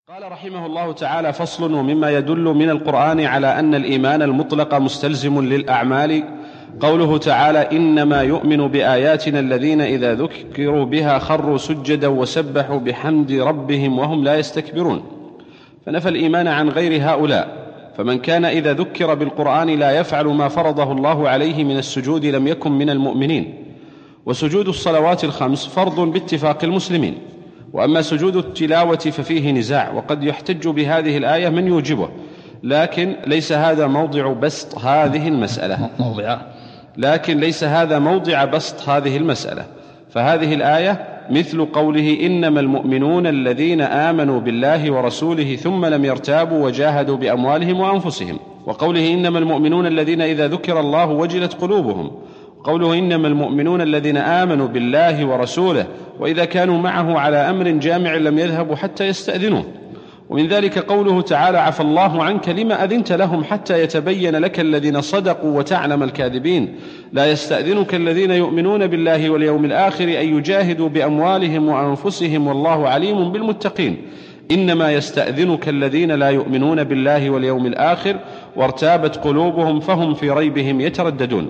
قال رحمه الله تعالى: فصل. ومما يدل من القرآن على أن الإيمان المطلق مستلزم للأعمال قوله تعالى: إنما يؤمن بآياتنا الذين إذا ذكروا بها خروا سجدا وسبحوا بحمد ربهم وهم لا يستكبرون، فنفى الإيمان عن غير هؤلاء. فمن كان إذا ذكر بالقرآن لا يفعل ما فرضه الله عليه من السجود لم يكن من المؤمنين. وسجود الصلوات الخمس فرض باتفاق المسلمين، وأما سجود التلاوة ففيه نزاع، وقد يحتج بهذه الآية من يوجبه، لكن ليس هذا موضع بسط هذه المسألة. فهذه الآية مثل قوله: إنما المؤمنون الذين آمنوا بالله ورسوله ثم لم يرتابوا وجاهدوا بأموالهم وأنفسهم، وقوله: إنما المؤمنون الذين إذا ذكر الله وجلت قلوبهم، قوله: إنما المؤمنون الذين آمنوا بالله ورسوله وإذا كانوا معه على أمر جامع لم يذهبوا حتى يستأذنوه. ومن ذلك قوله تعالى: عفى الله عنك لما أذنت لهم حتى يتبين لك الذين صدقوا وتعلم الكاذبين، لا يستأذنك الذين يؤمنون بالله واليوم الآخر أن يجاهدوا بأموالهم وأنفسهم والله عليم بالمتقين، إنما يستأذنك الذين لا يؤمنون بالله واليوم الآخر وارتابت قلوبهم فهم في ريبهم يترددون.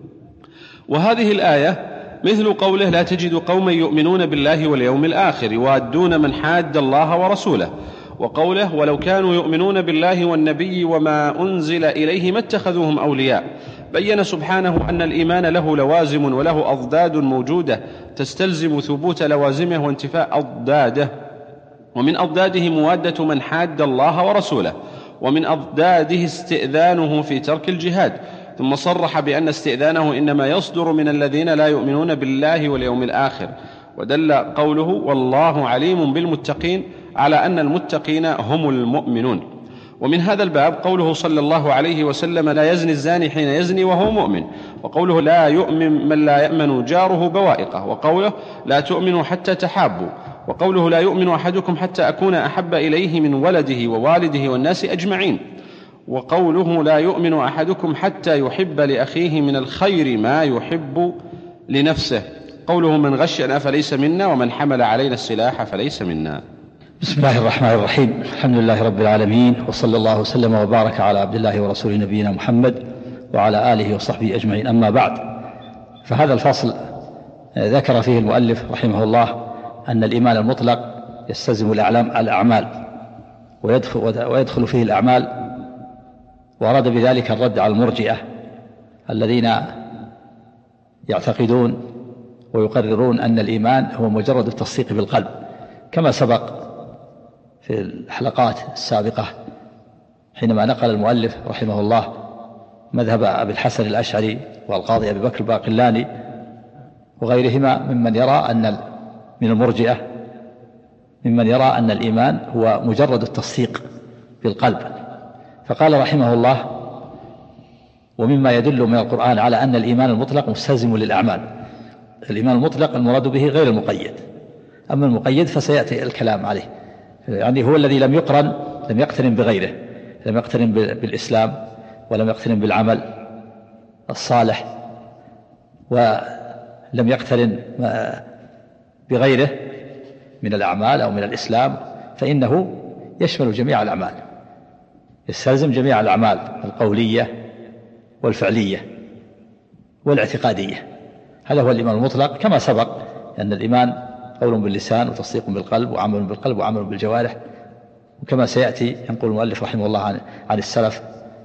وهذه الآية مثل قوله: لا تجد قوما يؤمنون بالله واليوم الآخر يوادون من حاد الله ورسوله، وقوله: ولو كانوا يؤمنون بالله والنبي وما أنزل إليه ما اتخذوهم أولياء. بين سبحانه أن الإيمان له لوازم وله أضداد موجودة تستلزم ثبوت لوازمه وانتفاء أضداده، ومن أضداده موادة من حاد الله ورسوله، ومن أضداده استئذانه في ترك الجهاد. ثم صرح بأن استئذانه إنما يصدر من الذين لا يؤمنون بالله واليوم الآخر، ودل قوله: والله عليم بالمتقين على أن المتقين هم المؤمنون. ومن هذا الباب قوله صلى الله عليه وسلم: لا يزني الزاني حين يزني وهو مؤمن، وقوله: لا يؤمن من لا يأمن جاره بوائقه، وقوله: لا تؤمنوا حتى تحابوا، وقوله: لا يؤمن أحدكم حتى أكون أحب إليه من ولده ووالده والناس أجمعين، وقوله: لا يؤمن أحدكم حتى يحب لأخيه من الخير ما يحب لنفسه، قوله: من غشنا فليس منا ومن حمل علينا السلاح فليس منا. بسم الله الرحمن الرحيم. الحمد لله رب العالمين، وصلى الله وسلم وبارك على عبد الله ورسوله نبينا محمد وعلى آله وصحبه أجمعين. أما بعد، فهذا الفصل ذكر فيه المؤلف رحمه الله أن الإيمان المطلق يستلزم الأعمال ويدخل فيه الأعمال، وأراد بذلك الرد على المرجئة الذين يعتقدون ويقررون أن الإيمان هو مجرد التصديق بالقلب، كما سبق في الحلقات السابقة حينما نقل المؤلف رحمه الله مذهب أبي الحسن الأشعري والقاضي أبي بكر الباقلاني وغيرهما ممن يرى أن من المرجئة ممن يرى أن الإيمان هو مجرد التصديق بالقلب. فقال رحمه الله: ومما يدل من القرآن على أن الإيمان المطلق مستلزم للأعمال. الإيمان المطلق المراد به غير المقيد، أما المقيد فسيأتي الكلام عليه، يعني هو الذي لم يقترن بغيره، لم يقترن بالإسلام ولم يقترن بالعمل الصالح ولم يقترن بغيره من الأعمال أو من الإسلام، فإنه يشمل جميع الأعمال، يستلزم جميع الأعمال القولية والفعلية والاعتقادية. هذا هو الإيمان المطلق، كما سبق أن الإيمان قول باللسان وتصديق بالقلب وعمل بالقلب وعمل بالجوارح، وكما سيأتي ينقل المؤلف رحمه الله عن السلف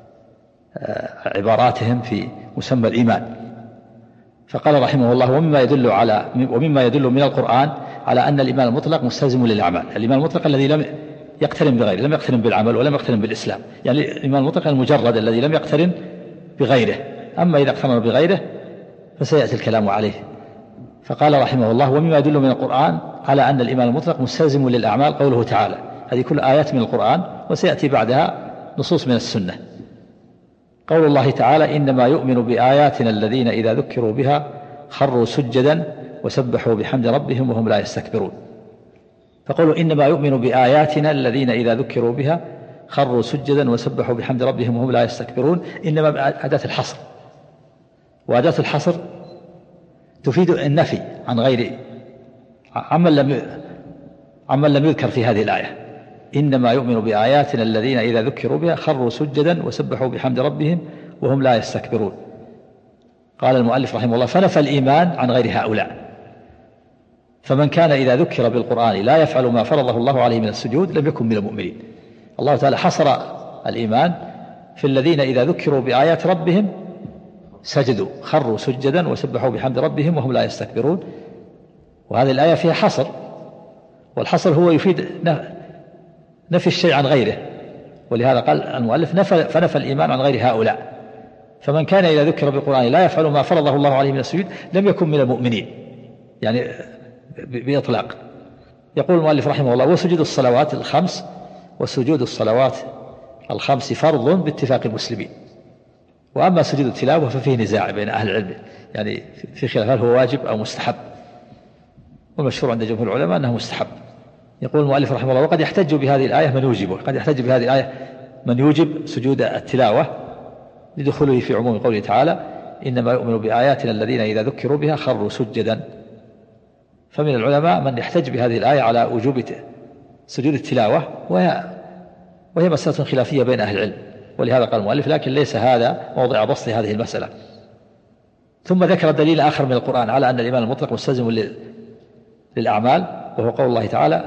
عباراتهم في مسمى الإيمان. فقال رحمه الله: ومما يدل من القرآن على أن الإيمان المطلق مستلزم للأعمال. الإيمان المطلق الذي لم يقترن بغيره، لم يقترن بالعمل ولم يقترن بالإسلام، يعني الإيمان المطلق المجرد الذي لم يقترن بغيره. أما إذا اقترن بغيره فسيأتي الكلام عليه. فقال رحمه الله: ومما يدل من القرآن على أن الإيمان المطلق مستلزم للأعمال قوله تعالى. هذه كل آيات من القرآن، وسيأتي بعدها نصوص من السنة. قول الله تعالى: إنما يؤمن بآياتنا الذين إذا ذكروا بها خروا سجدا وسبحوا بحمد ربهم وهم لا يستكبرون. فقولوا إنما يؤمن بآياتنا الذين إذا ذكروا بها خروا سجدا وسبحوا بحمد ربهم وهم لا يستكبرون، إنما أداة الحصر، وأداة الحصر تفيد النفي عن غير عمن لم يذكر في هذه الآية. إنما يؤمن بآياتنا الذين إذا ذكروا بها خروا سجدا وسبحوا بحمد ربهم وهم لا يستكبرون. قال المؤلف رحمه الله: فنفى الإيمان عن غير هؤلاء، فمن كان إذا ذكر بالقرآن لا يفعل ما فرضه الله عليه من السجود لم يكن من المؤمنين. الله تعالى حصر الإيمان في الذين إذا ذكروا بآيات ربهم سجدوا، خروا سجدا وسبحوا بحمد ربهم وهم لا يستكبرون. وهذه الآية فيها حصر، والحصر هو يفيد نفي الشيء عن غيره، ولهذا قال المؤلف: فنفى الإيمان عن غير هؤلاء، فمن كان إذا ذكر بالقرآن لا يفعل ما فرضه الله عليه من السجود لم يكن من المؤمنين، يعني بإطلاق. يقول المؤلف رحمه الله: وسجود الصلوات الخمس وسجود الصلوات الخمس فرض باتفاق المسلمين، وأما سجود التلاوة ففيه نزاع بين أهل العلم، يعني في خلاف هل هو واجب أو مستحب، والمشهور عند جمهور العلماء أنه مستحب. يقول المؤلف رحمه الله: وقد يحتج بهذه الآية من يوجبه، قد يحتج بهذه الآية من يوجب سجود التلاوة لدخوله في عموم قوله تعالى: إنما يؤمن بآياتنا الذين إذا ذكروا بها خروا سجدا. فمن العلماء من يحتج بهذه الآية على وجوب سجود التلاوة، وهي مسألة خلافية بين أهل العلم، ولهذا قال المؤلف: لكن ليس هذا موضع بسط هذه المسألة. ثم ذكر دليل آخر من القرآن على أن الإيمان المطلق مستلزم للأعمال، وهو قول الله تعالى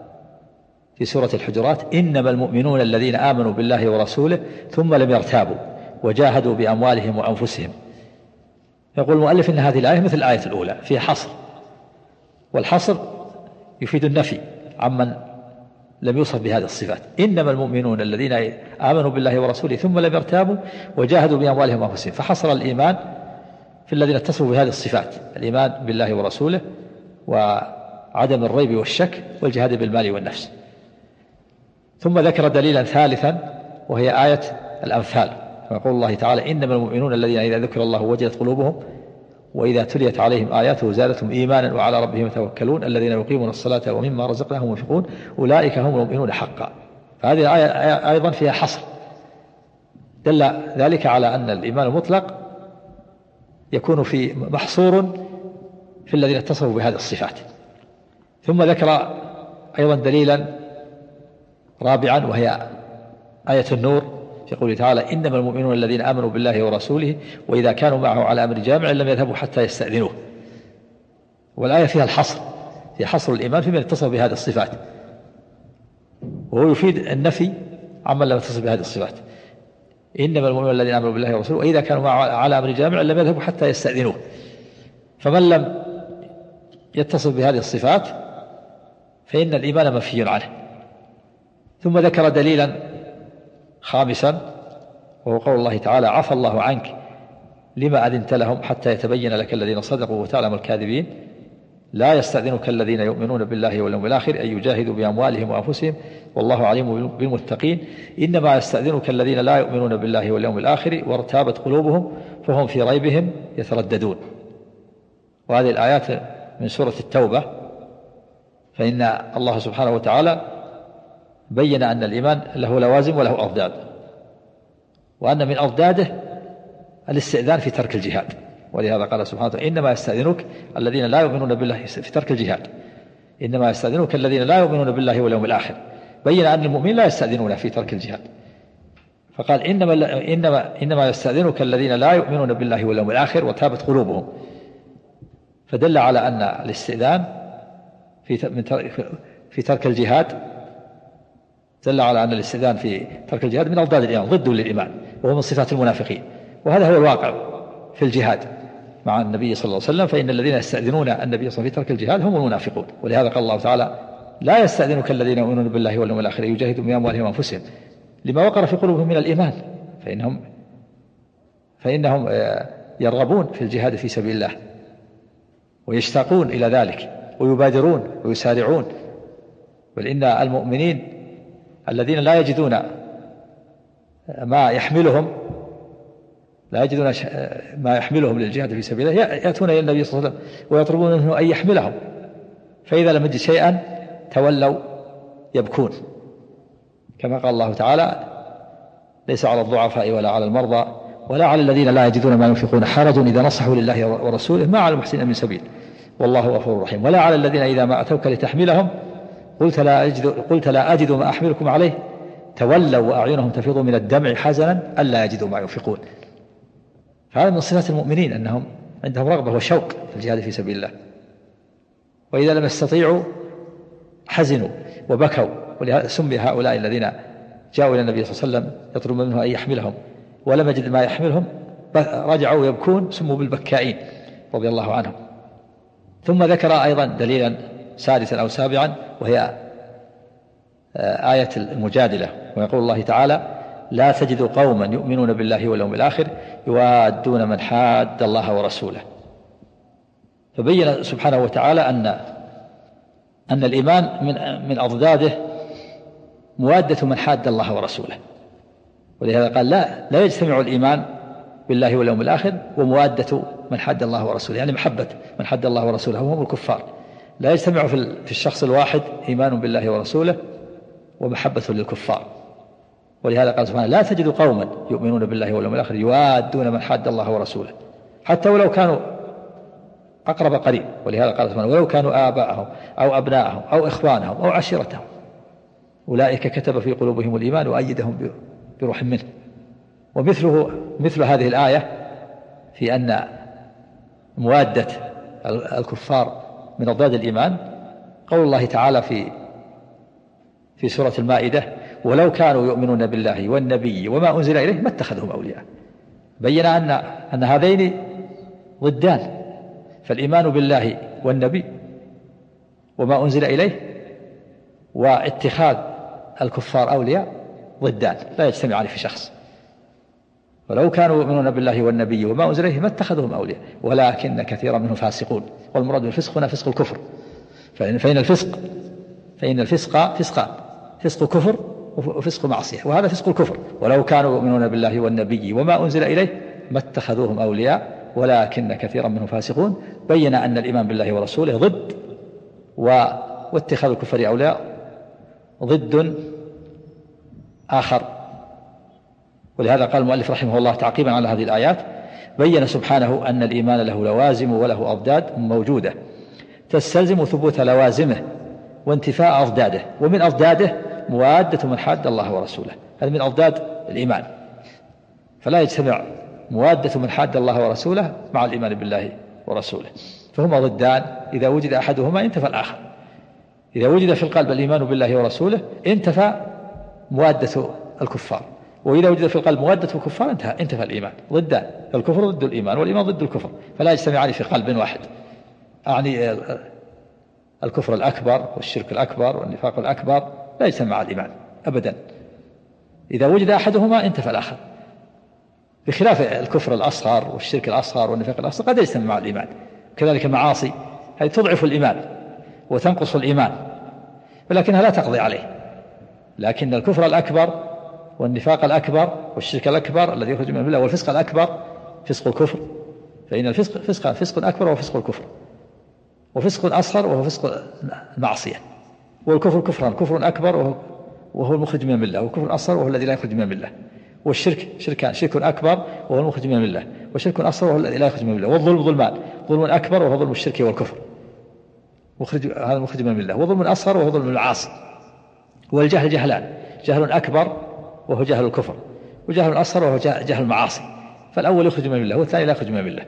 في سورة الحجرات: إنما المؤمنون الذين آمنوا بالله ورسوله ثم لم يرتابوا وجاهدوا بأموالهم وأنفسهم. يقول المؤلف: إن هذه الآية مثل الآية الأولى فيها حصر، والحصر يفيد النفي عمن لم يوصف بهذه الصفات. إنما المؤمنون الذين آمنوا بالله ورسوله ثم لم يرتابوا وجاهدوا بأموالهم وأنفسهم، فحصر الإيمان في الذين اتصفوا بهذه الصفات: الإيمان بالله ورسوله وعدم الريب والشك والجهاد بالمال والنفس. ثم ذكر دليلا ثالثا وهي آية الأنفال، يقول الله تعالى: إنما المؤمنون الذين إذا ذكر الله وجلت قلوبهم وإذا تليت عليهم آياته زادتهم إيمانا وعلى ربهم يتوكلون الذين يقيمون الصلاة ومما رزقناهم ينفقون أولئك هم المؤمنون حقا. فهذه الآية أيضا فيها حصر، دل ذلك على أن الإيمان المطلق يكون في محصور في الذين اتصفوا بهذه الصفات. ثم ذكر أيضا دليلا رابعا وهي آية النور في قوله تعالى: إنما المؤمنون الذين آمنوا بالله ورسوله وإذا كانوا معه على أمر جامع لم يذهبوا حتى يستأذنوه. والآية فيها الحصر، في حصر الإيمان في من اتصف بهذه الصفات، وهو يفيد النفي عمن لم يتصف بهذه الصفات. إنما المؤمنون الذين آمنوا بالله ورسوله وإذا كانوا معه على أمر جامع لم يذهبوا حتى يستأذنوه. فمن لم يتصف بهذه الصفات فإن الإيمان منفي عنه. ثم ذكر دليلا خامسا وهو قول الله تعالى: عفى الله عنك لما أذنت لهم حتى يتبين لك الذين صدقوا وتعلم الكاذبين لا يستأذنك الذين يؤمنون بالله واليوم الآخر أن يجاهدوا بأموالهم وأنفسهم والله عليم بالمتقين إنما يستأذنك الذين لا يؤمنون بالله واليوم الآخر وارتابت قلوبهم فهم في ريبهم يترددون. وهذه الآيات من سورة التوبة. فإن الله سبحانه وتعالى بين أن الإيمان له لوازم وله أضداد، وأن من أضداده الاستئذان في ترك الجهاد، ولهذا قال سبحانه وتعالى: إنما يستأذنك الذين لا يؤمنون بالله في ترك الجهاد، إنما يستأذنك الذين لا يؤمنون بالله واليوم الآخر. بين أن المؤمنين لا يستأذنون في ترك الجهاد، فقال: إنما يستأذنك الذين لا يؤمنون بالله واليوم الآخر وتابت قلوبهم. فدل على أن الاستئذان في ترك الجهاد دل على أن الاستئذان في ترك الجهاد من أضداد الإيمان، ضد للإيمان، وهو من صفات المنافقين. وهذا هو الواقع في الجهاد مع النبي صلى الله عليه وسلم، فإن الذين يستأذنون النبي صلى الله عليه وسلم في ترك الجهاد هم المنافقون. ولهذا قال الله تعالى: لا يستأذنك الذين يؤمنون بالله واليوم الآخر يجاهدوا بأموالهم وأنفسهم لما وقر في قلوبهم من الإيمان، فإنهم يرغبون في الجهاد في سبيل الله ويشتاقون إلى ذلك ويبادرون ويسارعون. بل إن المؤمنين الذين لا يجدون ما يحملهم للجهاد في سبيل الله يأتون إلى النبي صلى الله عليه وسلم ويطلبون منه أن يحملهم، فإذا لم يجد شيئا تولوا يبكون، كما قال الله تعالى: ليس على الضعفاء ولا على المرضى ولا على الذين لا يجدون ما ينفقون حرج إذا نصحوا لله ورسوله ما على المحسنين من سبيل والله غفور رحيم، ولا على الذين إذا ما أتوك لتحملهم قلت لا أجد ما أحملكم عليه تولوا وأعينهم تفيض من الدمع حزنا ألا يجدوا ما ينفقون. هذا من صفات المؤمنين أنهم عندهم رغبة وشوق في الجهاد في سبيل الله، وإذا لم يستطيعوا حزنوا وبكوا. ولهذا سمي هؤلاء الذين جاءوا إلى النبي صلى الله عليه وسلم يطلبون منه أن يحملهم ولم يجد ما يحملهم رجعوا يبكون، سموا بالبكائين رضي الله عنهم. ثم ذكر أيضا دليلا سادسا أو سابعا، وهي آية المجادلة، ويقول الله تعالى: لا تجد قوما يؤمنون بالله واليوم الآخر يوادون من حاد الله ورسوله. فبين سبحانه وتعالى أن الإيمان من أضداده موادة من حاد الله ورسوله، ولهذا قال لا يجتمع الإيمان بالله واليوم الآخر وموادة من حاد الله ورسوله، يعني محبة من حاد الله ورسوله وهم الكفار. لا يجتمع في الشخص الواحد إيمان بالله ورسوله ومحبة للكفار. ولهذا قال سبحانه: لا تجد قوما يؤمنون بالله واليوم الآخر يوادون من حاد الله ورسوله حتى ولو كانوا أقرب قريب. ولهذا قال سبحانه: ولو كانوا آباءهم أو أبناءهم أو إخوانهم أو عشيرتهم أولئك كتب في قلوبهم الإيمان وأيدهم بروح منه. مثل هذه الآية في أن موادة الكفار من أضداد الإيمان قول الله تعالى في سورة المائدة: ولو كانوا يؤمنون بالله والنبي وما أنزل إليه ما اتخذهم أولياء. بين أن هذين ضدان، فالإيمان بالله والنبي وما أنزل إليه واتخاذ الكفار أولياء ضدان لا يجتمعان في شخص. ولو كانوا يؤمنون بالله والنبي وما أنزل إليه ما اتخذهم أولياء ولكن كثيرا منهم فاسقون. والمراد بالفسق هنا فسق الكفر، فإن الفسق فسقان: فسق كفر وفسق معصية، وهذا فسق الكفر. ولو كانوا يؤمنون بالله والنبي وما أنزل إليه ما اتخذوهم أولياء ولكن كثيرا منهم فاسقون. بين أن الإيمان بالله ورسوله ضد، واتخاذ الكفر أولياء ضد آخر. ولهذا قال المؤلف رحمه الله تعقيبا على هذه الآيات: بين سبحانه أن الإيمان له لوازم وله أضداد موجودة تستلزم ثبوت لوازمه وانتفاء أضداده، ومن أضداده موادة من حاد الله ورسوله. هذا من أضداد الإيمان، فلا يجتمع موادة من حاد الله ورسوله مع الإيمان بالله ورسوله، فهما ضدان. إذا وجد أحدهما انتفى الآخر. إذا وجد في القلب الإيمان بالله ورسوله انتفى موادة الكفار، وإذا وجد في القلب موادة الكفار انتفى الإيمان. ضدان، الكفر ضد الإيمان والإيمان ضد الكفر، فلا يجتمعان في قلب واحد. أعني الكفر الأكبر والشرك الأكبر والنفاق الأكبر لا يجتمع مع الإيمان أبدا. إذا وجد أحدهما انتفى الآخر، بخلاف الكفر الأصغر والشرك الأصغر والنفاق الأصغر قد يجتمع مع الإيمان. كذلك المعاصي هذه تضعف الإيمان وتنقص الإيمان، ولكنها لا تقضي عليه. لكن الكفر الأكبر والنفاق الأكبر والشرك الأكبر الذي يخرج من الملة والفسق الأكبر فسق الكفر، فإن الفسق فسق أكبر وهو فسق الكفر، وفسق أصغر وهو فسق المعصية. والكفر كفران: كفر أكبر وهو المخرج من الملة، والكفر أصغر وهو الذي لا يخرج من الملة. والشرك شرك أكبر وهو المخرج من الملة، وشرك أصغر وهو الذي لا يخرج من الملة. والظلم ظلمان: ظلم أكبر وهو ظلم الشرك والكفر هذا المخرج من الملة، وظلم أصغر وهو ظلم العاصي. والجهل جهلان: جهل أكبر وهو جهل الكفر، وجهل أصغر وهو جهل المعاصي، فالأول يخرج من الملة والثاني لا يخرج من الملة.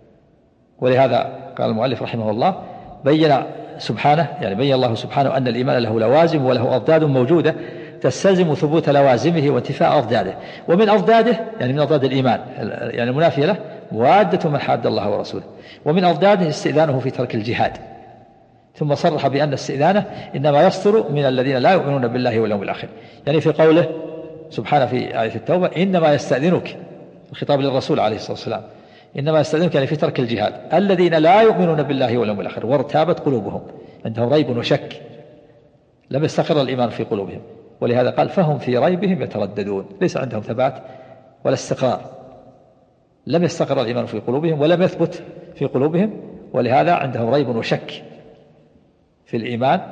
ولهذا قال المؤلف رحمه الله: بين الله سبحانه أن الإيمان له لوازم وله أضداد موجودة تستلزم ثبوت لوازمه وانتفاء أضداده. ومن أضداده يعني من أضداد الإيمان يعني المنافية له موادة من حاد الله ورسوله. ومن أضداده استئذانه في ترك الجهاد، ثم صرح بأن استئذانه إنما يصدر من الذين لا يؤمنون بالله واليوم الآخر، يعني في قوله سبحانه في آية التوبة: إنما يستأذنك، الخطاب للرسول عليه الصلاة والسلام، إنما يستأذنك يعني في ترك الجهاد الذين لا يؤمنون بالله واليوم الآخر وارتابت قلوبهم، عندهم ريب وشك، لم يستقر الإيمان في قلوبهم. ولهذا قال: فهم في ريبهم يترددون، ليس عندهم ثبات ولا استقرار، لم يستقر الإيمان في قلوبهم ولم يثبت في قلوبهم، ولهذا عندهم ريب وشك في الإيمان.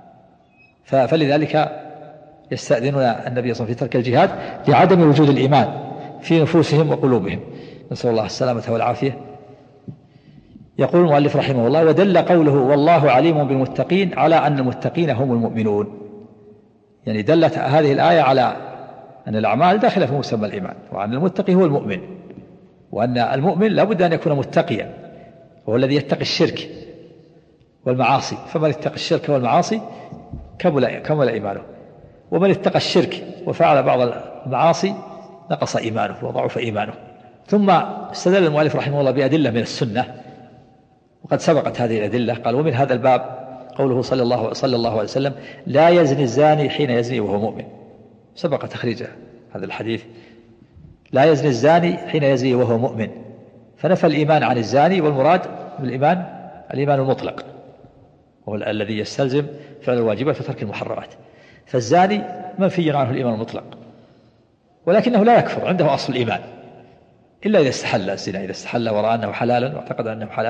فلذلك يستأذنون النبي صلى الله عليه وسلم في ترك الجهاد لعدم وجود الإيمان في نفوسهم وقلوبهم، نسأل الله السلامة والعافية. يقول المؤلف رحمه الله: ودل قوله والله عليم بالمتقين على أن المتقين هم المؤمنون. يعني دلت هذه الآية على أن الأعمال داخلة في مسمى الإيمان، وأن المتقي هو المؤمن، وأن المؤمن لابد أن يكون متقيا، وهو الذي يتقي الشرك والمعاصي، فمن اتقى الشرك والمعاصي كمل إيمانه، ومن اتقى الشرك وفعل بعض المعاصي نقص إيمانه وضعف إيمانه. ثم استدل المؤلف رحمه الله بأدلة من السنة، وقد سبقت هذه الأدلة. قال: ومن هذا الباب قوله صلى الله عليه وسلم: لا يزني الزاني حين يزني وهو مؤمن. سبق تخريج هذا الحديث: لا يزني الزاني حين يزني وهو مؤمن، فنفى الإيمان عن الزاني، والمراد بالإيمان الإيمان المطلق، وهو الذي يستلزم فعل الواجبات وترك المحرمات. فالزاني منفي عنه الإيمان المطلق، ولكنه لا يكفر، عنده أصل الإيمان، إلا إذا استحل الزنا. إذا استحل ورأى أنه حلالا واعتقد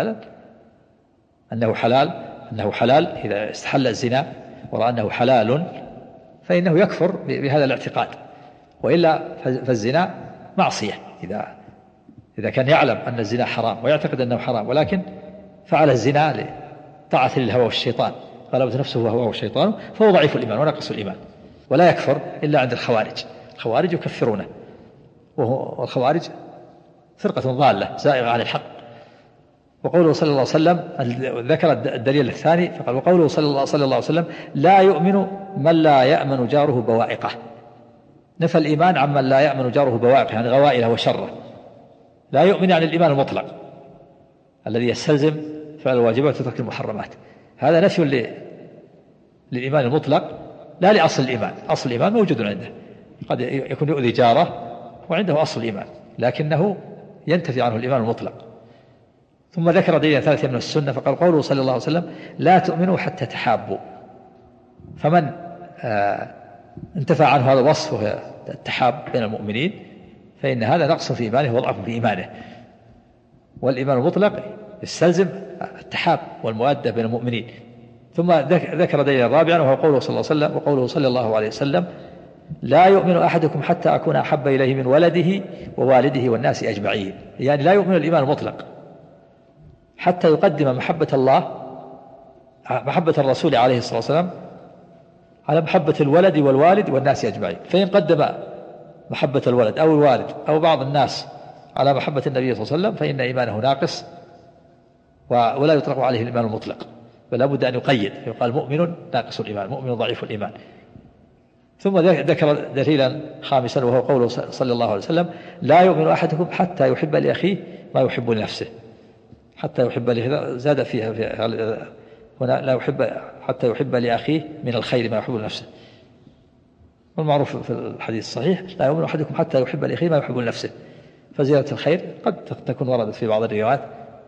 أنه حلال، إذا استحل الزنا ورأى أنه حلال فإنه يكفر بهذا الاعتقاد، وإلا فالزنا معصية. إذا كان يعلم أن الزنا حرام ويعتقد أنه حرام، ولكن فعل الزنا لطاعة للهوى والشيطان، غلبت نفسه وهواه والشيطان، فهو ضعيف الإيمان ونقص الإيمان، ولا يكفر إلا عند الخوارج يكفرونه، والخوارج فرقة ضالة زائغة عن الحق. وقوله صلى الله عليه وسلم ذكر الدليل الثاني فقال: وقوله صلى الله عليه وسلم: لا يؤمن من لا يأمن جاره بوائقه. نفى الإيمان عمن لا يأمن جاره بوائقه، يعني غوائله وشره. لا يؤمن عن الإيمان المطلق الذي يستلزم فعل الواجبات وترك المحرمات. هذا نفي للإيمان المطلق، لا لأصل الإيمان. أصل الإيمان موجود عنده، قد يكون يؤذي جاره وعنده أصل الإيمان، لكنه ينتفي عنه الإيمان المطلق. ثم ذكر دليل ثالث من السنة فقال: قوله صلى الله عليه وسلم: لا تؤمنوا حتى تحابوا. فمن انتفى عنه هذا الوصف وهو التحاب بين المؤمنين، فإن هذا نقص في إيمانه وضعف في إيمانه. والإيمان المطلق يستلزم التحاب والمؤدة بين المؤمنين. ثم ذكر دليل رابعا وهو قوله صلى الله عليه وسلم: وقوله صلى الله عليه وسلم: لا يؤمن أحدكم حتى أكون أحب إليه من ولده ووالده والناس أجمعين. يعني لا يؤمن الإيمان المطلق حتى يقدم محبة الله، محبة الرسول عليه الصلاة والسلام، على محبة الولد والوالد والناس أجمعين. فإن قدم محبة الولد أو الوالد أو بعض الناس على محبة النبي صلى الله عليه وسلم فإن إيمانه ناقص، ولا يطلق عليه الإيمان المطلق، بل لابد أن يقيد، يقال مؤمن ناقص الإيمان، مؤمن ضعيف الإيمان. ثم ذكر دليلا خامسا وهو قوله صلى الله عليه وسلم: لا يؤمن أحدكم حتى يحب لأخيه ما يحب لنفسه. حتى يحب لأخيه، زاد فيها هنا: لا يحب حتى يحب لأخيه من الخير ما يحب لنفسه. والمعروف في الحديث الصحيح: لا يؤمن أحدكم حتى يحب لأخيه ما يحب لنفسه. فزيادة الخير قد تكون وردت في بعض الروايات.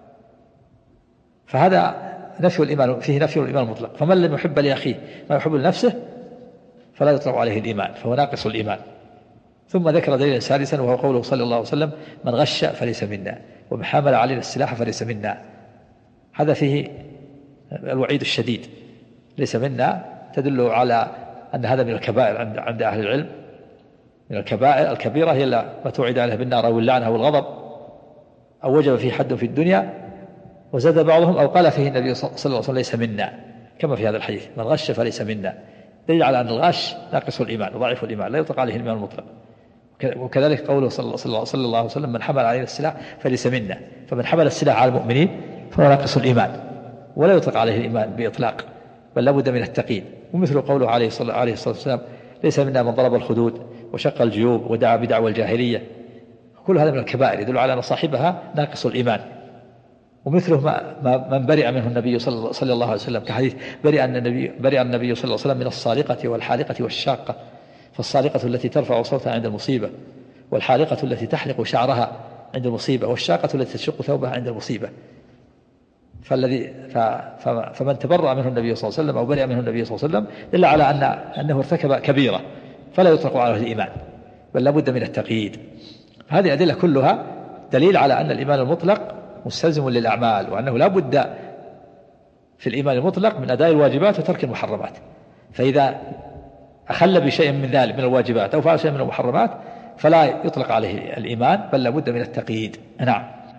فهذا نفي الإيمان، فيه نفي الإيمان المطلق. فمن لم يحب لأخيه ما يحب لنفسه فلا يطلق عليه الإيمان، فهو ناقص الإيمان. ثم ذكر دليلا سادسا وهو قوله صلى الله عليه وسلم: من غش فليس منا، ومن حمل علينا السلاح فليس منا. هذا فيه الوعيد الشديد، ليس منا، تدل على أن هذا من الكبائر عند أهل العلم. من الكبائر الكبيرة هي ما توعد عليه بالنار أو اللعنة أو الغضب، أو وجب فيه حد في الدنيا. وزاد بعضهم: أو قال فيه النبي صلى الله عليه وسلم: ليس منا، كما في هذا الحديث: من غش فليس منا. دليل على أن الغش ناقص الإيمان وضعيف الإيمان، لا يطلق عليه الإيمان المطلق. وكذلك قوله صلى الله عليه وسلم: من حمل علينا السلاح فليس منا. فمن حمل السلاح على المؤمنين فهو ناقص الإيمان، ولا يطلق عليه الإيمان بإطلاق، بل لابد من التقييد. ومثل قوله عليه الصلاة والسلام: ليس منا من ضرب الخدود وشق الجيوب ودعا بدعوى الجاهلية. كل هذا من الكبائر يدل على أن صاحبها ناقص الإيمان. ومثله من برئ منه النبي صلى الله عليه وسلم، كحديث: برئ النبي صلى الله عليه وسلم من الصالقة والحالقة والشاقة. فالصالقة التي ترفع صوتها عند المصيبة، والحالقة التي تحلق شعرها عند المصيبة، والشاقة التي تشق ثوبها عند المصيبة. فمن تبرأ منه النبي صلى الله عليه وسلم أو برئ منه النبي صلى الله عليه وسلم دل على أنه ارتكب كبيرة، فلا يطلق عليه الإيمان، بل لابد من التقييد. هذه الأدلة كلها دليل على أن الإيمان المطلق مستلزم للأعمال، وأنه لا بد في الإيمان المطلق من أداء الواجبات وترك المحرمات. فإذا أخل بشيء من ذلك من الواجبات أو فعل شيء من المحرمات فلا يطلق عليه الإيمان، بل لا بد من التقييد. نعم.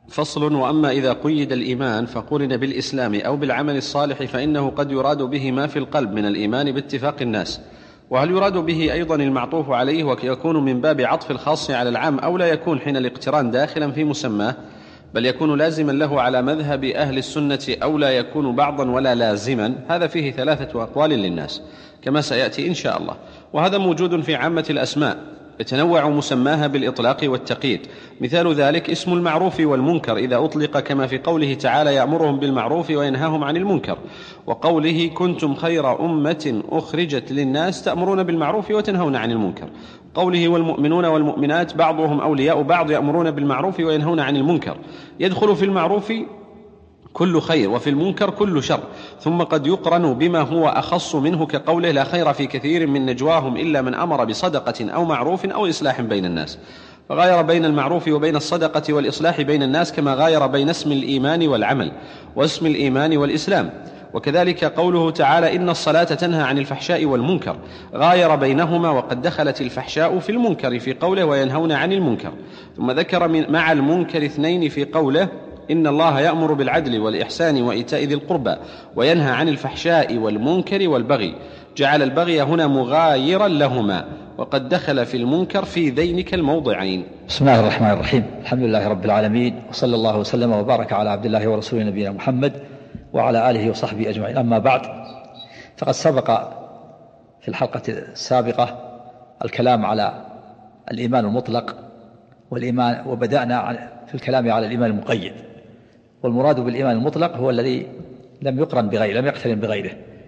فصل. وأما إذا قيد الإيمان فقرن بالإسلام أو بالعمل الصالح فإنه قد يراد به ما في القلب من الإيمان باتفاق الناس. وهل يراد به أيضا المعطوف عليه ويكون من باب عطف الخاص على العام أو لا يكون حين الاقتران داخلا في مسماه بل يكون لازما له على مذهب أهل السنة أو لا يكون بعضا ولا لازما؟ هذا فيه 3 أقوال للناس كما سيأتي إن شاء الله، وهذا موجود في عامة الأسماء يتنوع مسماها بالإطلاق والتقييد. مثال ذلك اسم المعروف والمنكر إذا أطلق كما في قوله تعالى يأمرهم بالمعروف وينهاهم عن المنكر، وقوله كنتم خير أمة أخرجت للناس تأمرون بالمعروف وتنهون عن المنكر، قوله والمؤمنون والمؤمنات بعضهم أولياء بعض يأمرون بالمعروف وينهون عن المنكر. يدخل في المعروف كل خير وفي المنكر كل شر، ثم قد يقرن بما هو أخص منه كقوله لا خير في كثير من نجواهم إلا من أمر بصدقة أو معروف أو إصلاح بين الناس، فغاير بين المعروف وبين الصدقة والإصلاح بين الناس كما غاير بين اسم الإيمان والعمل واسم الإيمان والإسلام. وكذلك قوله تعالى إن الصلاة تنهى عن الفحشاء والمنكر، غاير بينهما وقد دخلت الفحشاء في المنكر في قوله وينهون عن المنكر، ثم ذكر مع المنكر 2 في قوله إن الله يأمر بالعدل والإحسان وإيتاء ذي القربى وينهى عن الفحشاء والمنكر والبغي، جعل البغي هنا مغايرا لهما وقد دخل في المنكر في ذينك الموضعين. بسم الله الرحمن الرحيم، الحمد لله رب العالمين، وصلى الله وسلم وبارك على عبد الله ورسوله نبينا محمد وعلى آله وصحبه أجمعين. أما بعد، فقد سبق في الحلقة السابقة الكلام على الإيمان المطلق والإيمان، وبدأنا في الكلام على الإيمان المقيد. والمراد بالإيمان المطلق هو الذي لم يقرن بغيره، لم يقترن بغيره،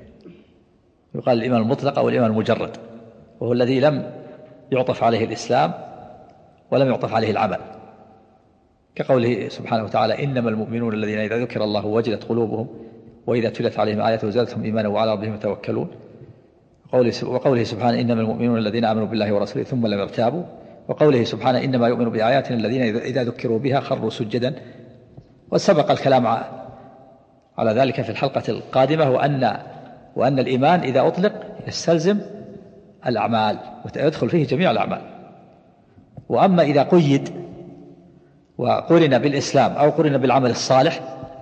يقال الإيمان المطلق أو الإيمان المجرد، وهو الذي لم يعطف عليه الإسلام ولم يعطف عليه العمل، كقوله سبحانه وتعالى إنما المؤمنون الذين إذا ذكر الله وجلت قلوبهم وإذا تلت عليهم آياته زادتهم إيمانا وعلى ربهم يتوكلون، وقوله سبحانه إنما المؤمنون الذين آمنوا بالله ورسوله ثم لم يرتابوا، وقوله سبحانه إنما يؤمن بآياتنا الذين إذا ذكروا بها خروا سجدا. وسبق الكلام على ذلك في الحلقة القادمة، وأن الإيمان إذا أطلق يستلزم الأعمال ويدخل فيه جميع الأعمال. وأما إذا قيد وقرن بالإسلام أو قرن بالعمل الصالح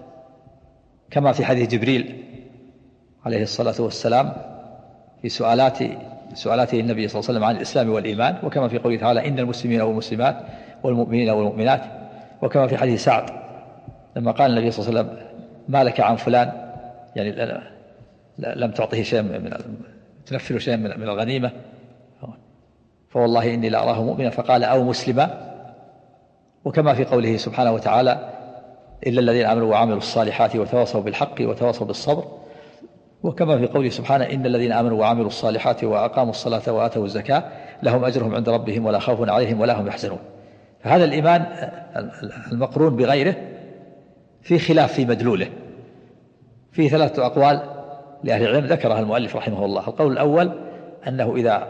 كما في حديث جبريل عليه الصلاة والسلام في سؤالاته النبي صلى الله عليه وسلم عن الإسلام والإيمان، وكما في قوله تعالى إن المسلمين والمسلمات والمؤمنين والمؤمنات، وكما في حديث سعد لما قال النبي صلى الله عليه وسلم ما لك عن فلان، يعني لم تعطه شيئا تنفل شيئا من الغنيمة، فوالله إني لأراه مؤمنا، فقال أو مسلما. وكما في قوله سبحانه وتعالى إلا الذين آمنوا وعملوا الصالحات وتواصوا بالحق وتواصوا بالصبر، وكما في قوله سبحانه إن الذين آمنوا وعملوا الصالحات وأقاموا الصلاة وآتوا الزكاة لهم أجرهم عند ربهم ولا خوف عليهم ولا هم يحزنون. فهذا الإيمان المقرون بغيره في خلاف في مدلوله، فيه 3 أقوال لأهل العلم ذكرها المؤلف رحمه الله. القول الأول أنه إذا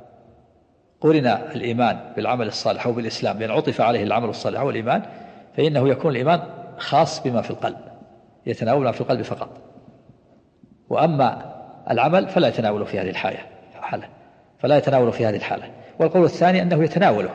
قرن الإيمان بالعمل الصالح أو بالإسلام بأن عطف عليه العمل الصالح والإيمان فإنه يكون الإيمان خاص بما في القلب، يتناول ما في القلب فقط، وأما العمل فلا يتناول في هذه الحالة، فلا يتناول في هذه الحالة. والقول الثاني أنه يتناوله،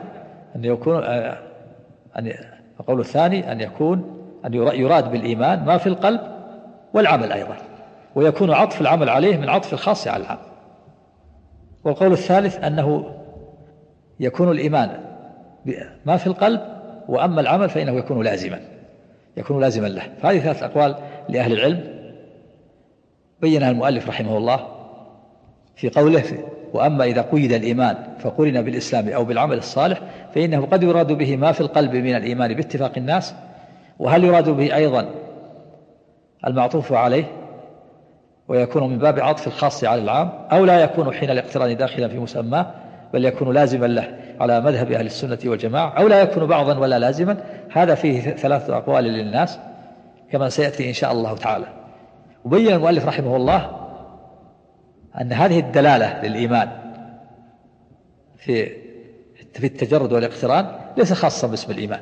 القول الثاني أن يراد بالإيمان ما في القلب والعمل أيضا، ويكون عطف العمل عليه من عطف الخاص على العام. والقول الثالث أنه يكون الإيمان ما في القلب، وأما العمل فإنه يكون لازما له. فهذه 3 أقوال لأهل العلم بينها المؤلف رحمه الله في قوله وأما إذا قيد الإيمان فقرن بالإسلام أو بالعمل الصالح فإنه قد يراد به ما في القلب من الإيمان باتفاق الناس. وهل يراد به أيضا المعطوف عليه ويكون من باب عطف الخاص على العام، أو لا يكون حين الاقتران داخلا في مسماه بل يكون لازما له على مذهب أهل السنة والجماعة، أو لا يكون بعضا ولا لازما؟ هذا فيه 3 أقوال للناس كما سيأتي إن شاء الله تعالى. وبين المؤلف رحمه الله أن هذه الدلالة للإيمان في التجرد والاقتران ليس خاصة باسم الإيمان،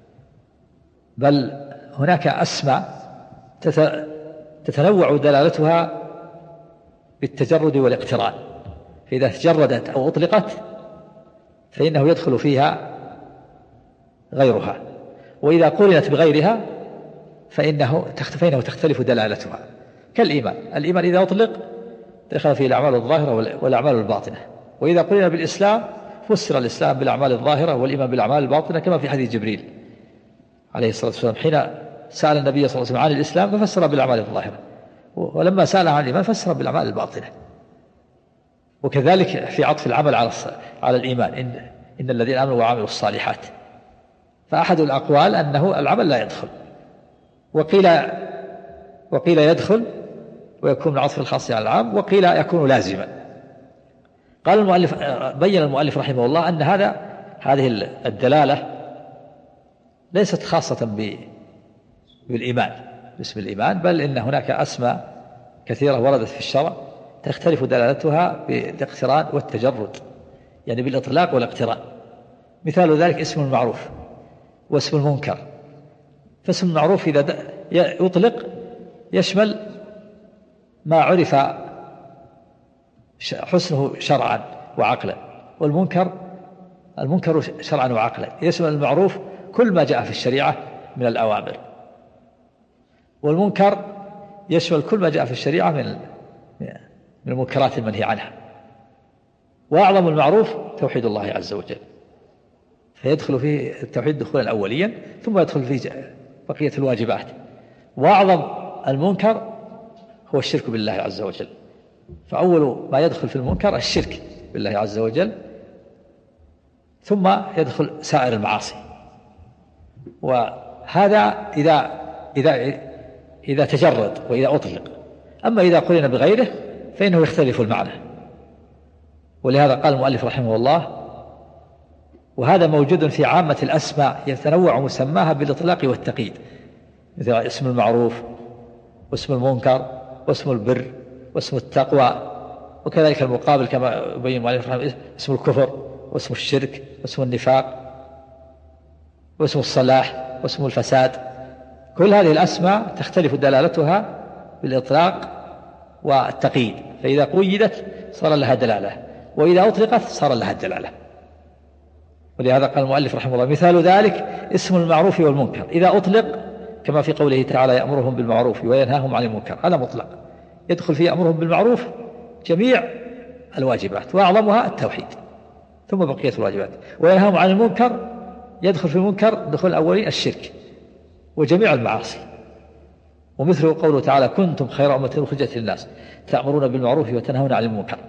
بل هناك أسماء تتنوع دلالتها بالتجرد والاقتران، فإذا تجردت أو أطلقت فإنه يدخل فيها غيرها. وإذا قرنت بغيرها فإنه تختلف دلالتها. كالإيمان، الإيمان إذا أطلق دخل فيه الأعمال الظاهرة والأعمال الباطنة، وإذا قرن بالإسلام فسر الإسلام بالأعمال الظاهرة والإيمان بالأعمال الباطنة، كما في حديث جبريل عليه الصلاة والسلام حين سأل النبي صلى الله عليه وسلم عن الإسلام ففسر بالأعمال الظاهرة، ولما سأل عن الإيمان فسر بالأعمال الباطنة. وكذلك في عطف العمل على الإيمان، إن الذين آمنوا وعملوا الصالحات، فأحد الأقوال أنه العمل لا يدخل، وقيل يدخل ويكون من عطف الخاص على العام، وقيل يكون لازما. قال المؤلف، بين المؤلف رحمه الله أن هذه الدلالة ليست خاصة بالإيمان باسم الإيمان، بل إن هناك أسماء كثيرة وردت في الشرع تختلف دلالتها بالاقتران والتجرد، يعني بالإطلاق والاقتران. مثال ذلك اسم المعروف واسم المنكر. فاسم المعروف إذا يطلق يشمل ما عرف حسنه شرعا وعقلا، والمنكر شرعا وعقلا. يشمل المعروف كل ما جاء في الشريعة من الأوامر، والمنكر يشمل كل ما جاء في الشريعة من المنكرات المنهي عنها. وأعظم المعروف توحيد الله عز وجل، فيدخل فيه التوحيد دخولا أوليا، ثم يدخل فيه بقية الواجبات. وأعظم المنكر هو الشرك بالله عز وجل، فأول ما يدخل في المنكر الشرك بالله عز وجل، ثم يدخل سائر المعاصي. وهذا إذا تجرد وإذا أطلق. أما إذا قرن بغيره فإنه يختلف المعنى. ولهذا قال المؤلف رحمه الله: وهذا موجود في عامة الأسماء يتنوع مسماها بالإطلاق والتقييد، مثل اسم المعروف واسم المنكر واسم البر واسم التقوى. وكذلك المقابل كما يبين المؤلف رحمه الله اسم الكفر واسم الشرك واسم النفاق واسم الصلاح واسم الفساد. كل هذه الأسماء تختلف دلالتها بالإطلاق والتقييد، فإذا قيدت صار لها دلالة، وإذا أطلقت صار لها الدلالة. ولهذا قال المؤلف رحمه الله: مثال ذلك اسم المعروف والمنكر إذا أطلق كما في قوله تعالى: يأمرهم بالمعروف وينهاهم عن المنكر. هذا مطلق، يدخل فيه أمرهم بالمعروف جميع الواجبات وأعظمها التوحيد، ثم بقية الواجبات. وينهاهم عن المنكر يدخل في المنكر دخول أولي الشرك وجميع المعاصي. ومثل قوله تعالى: كنتم خير أمة أخرجت للناس تأمرون بالمعروف وتنهون عن المنكر.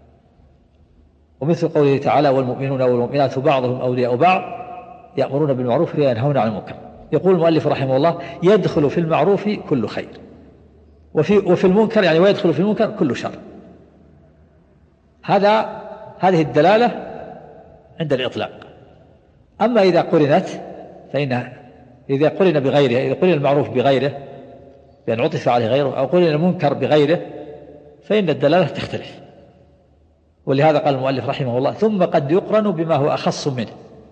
ومثل قوله تعالى: والمؤمنون والمؤمنات بعضهم أولياء بعض يأمرون بالمعروف وينهون عن المنكر. يقول المؤلف رحمه الله: يدخل في المعروف كل خير، وفي المنكر يعني ويدخل في المنكر كل شر. هذه الدلالة عند الإطلاق. أما إذا قرنت فإنها إذا قرن بغيره، إذا قرن المعروف بغيره بأن عطف عليه غيره، أو قرن المنكر بغيره، فإن الدلالة تختلف. ولهذا قال المؤلف رحمه الله: ثم قد يقرن بما هو أخص منه،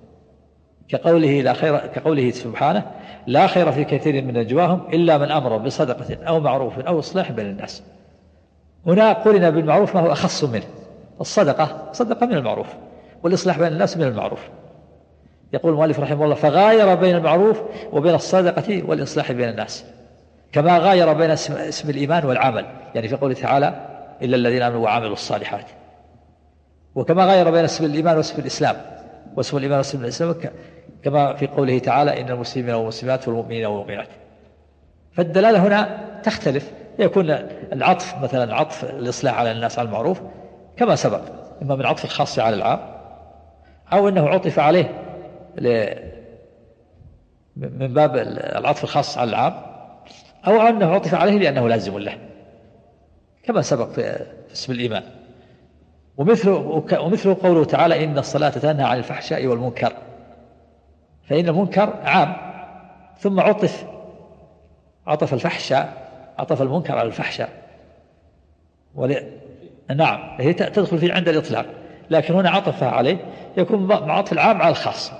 كقوله سبحانه: لا خير في كثير من نجواهم إلا من أمر بصدقة أو معروف أو إصلاح بين الناس. هنا قرن بالمعروف ما هو أخص منه، الصدقة من المعروف، والإصلاح بين الناس من المعروف. يقول المؤلف رحمه الله: فغاير بين المعروف وبين الصدقة والإصلاح بين الناس، كما غاير بين اسم الإيمان والعمل، يعني في قوله تعالى: إلا الذين آمنوا وعملوا الصالحات. وكما غاير بين اسم الإيمان واسم الإسلام، واسم الإيمان واسم الإسلام، كما في قوله تعالى: إن المسلمين والمسلمات والمؤمنين والمؤمنات. فالدلالة هنا تختلف، يكون العطف مثلا عطف الإصلاح على الناس على المعروف كما سبق، إما من عطف الخاص على العام، أو أنه عطف عليه من باب العطف الخاص على العام، أو أنه عطف عليه لأنه لازم له كما سبق في اسم الإيمان. ومثل قوله تعالى: إن الصلاة تنهى عن الفحشاء والمنكر، فإن المنكر عام، ثم عطف المنكر على الفحشاء. نعم، هي تدخل فيه عند الإطلاق، لكن هنا عطفها عليه يكون مع عطف العام على الخاص.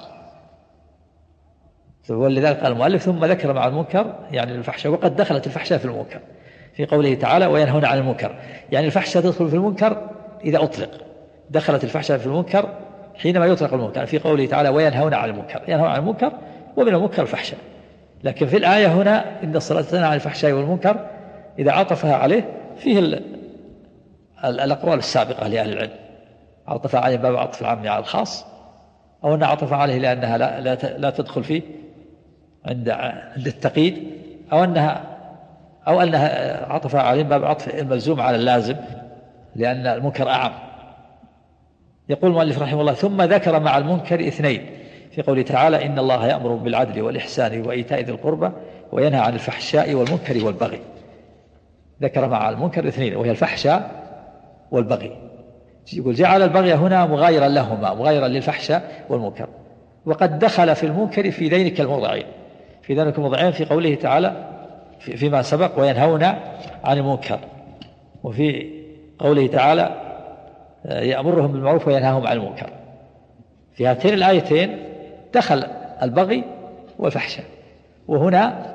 ولذلك قال المؤلف: ثم ذكر مع المنكر يعني الفحشاء، وقد دخلت الفحشاء في المنكر في قوله تعالى: وينهون عن المنكر، يعني الفحشاء تدخل في المنكر إذا أطلق، دخلت الفحشاء في المنكر حينما يطلق المنكر في قوله تعالى: وينهون عن المنكر. ينهون عن المنكر ومن المنكر الفحشاء. لكن في الآية هنا إن الصلاة تنهى عن الفحشاء والمنكر إذا عطفها عليه فيه الأقوال السابقة لأهل العلم، عطف عليه باب عطف العام على الخاص، أو أنها عطف عليه لأنها لا تدخل فيه عند التقييد، أو أنها عطف عليه باب عطف الملزوم على اللازم لأن المنكر أعم. يقول المؤلف رحمه الله: ثم ذكر مع المنكر اثنين في قوله تعالى: إن الله يأمر بالعدل والإحسان وإيتاء ذي القربى وينهى عن الفحشاء والمنكر والبغي. ذكر مع المنكر اثنين وهي الفحشاء والبغي. يقول: جعل البغي هنا مغايرا لهما، مغايرا للفحشاء والمنكر، وقد دخل في المنكر في ذلك الموضعين في قوله تعالى فيما سبق: وينهون عن المنكر، وفي قوله تعالى: يأمرهم بالمعروف وينهاهم عن المنكر. في هاتين الآيتين دخل البغي والفحشاء، وهنا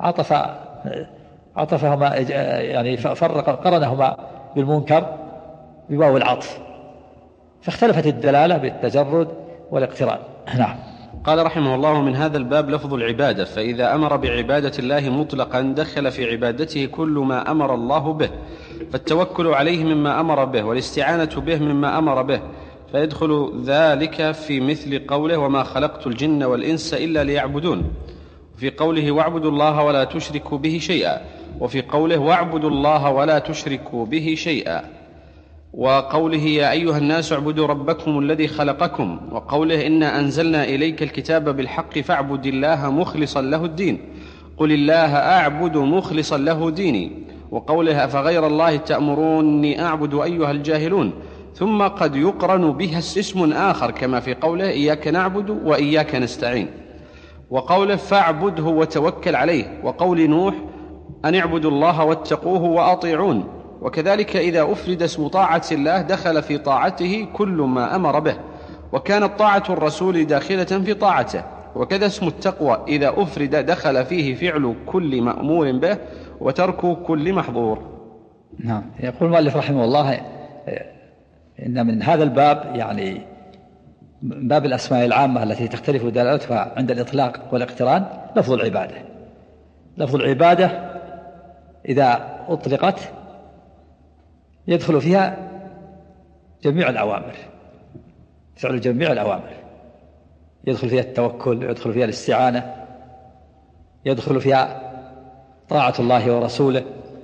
عطفهما يعني قرنهما بالمنكر بواو العطف، فاختلفت الدلالة بالتجرد والاقتران. نعم. قال رحمه الله: من هذا الباب لفظ العبادة، فإذا أمر بعبادة الله مطلقا دخل في عبادته كل ما أمر الله به، فالتوكل عليه مما أمر به، والاستعانة به مما أمر به، فيدخل ذلك في مثل قوله: وما خلقت الجن والإنس إلا ليعبدون، وفي قوله: واعبدوا الله ولا تشركوا به شيئا، وفي قوله: واعبدوا الله ولا تشركوا به شيئا، وقوله: يا أيها الناس اعبدوا ربكم الذي خلقكم، وقوله: إنا أنزلنا إليك الكتاب بالحق فاعبد الله مخلصا له الدين، قل الله أعبد مخلصا له ديني، وقوله: أفغير الله تأمروني أعبد أيها الجاهلون. ثم قد يقرن بها اسم آخر كما في قوله: إياك نعبد وإياك نستعين، وقوله: فاعبده وتوكل عليه، وقول نوح: أن اعبدوا الله واتقوه وأطيعون. وكذلك إذا أفرد اسم طاعة الله دخل في طاعته كل ما أمر به، وكانت طاعة الرسول داخلة في طاعته. وكذا اسم التقوى إذا أفرد دخل فيه فعل كل مأمور به وترك كل محظور. نعم. يقول المؤلف رحمه الله: إن من هذا الباب يعني باب الأسماء العامة التي تختلف دلالتها عند الإطلاق والاقتران لفظ العبادة. لفظ العبادة إذا أطلقت يدخل فيها جميع الأوامر، فعل جميع الأوامر، يدخل فيها التوكل، يدخل فيها الاستعانة، يدخل فيها طاعة الله ورسوله،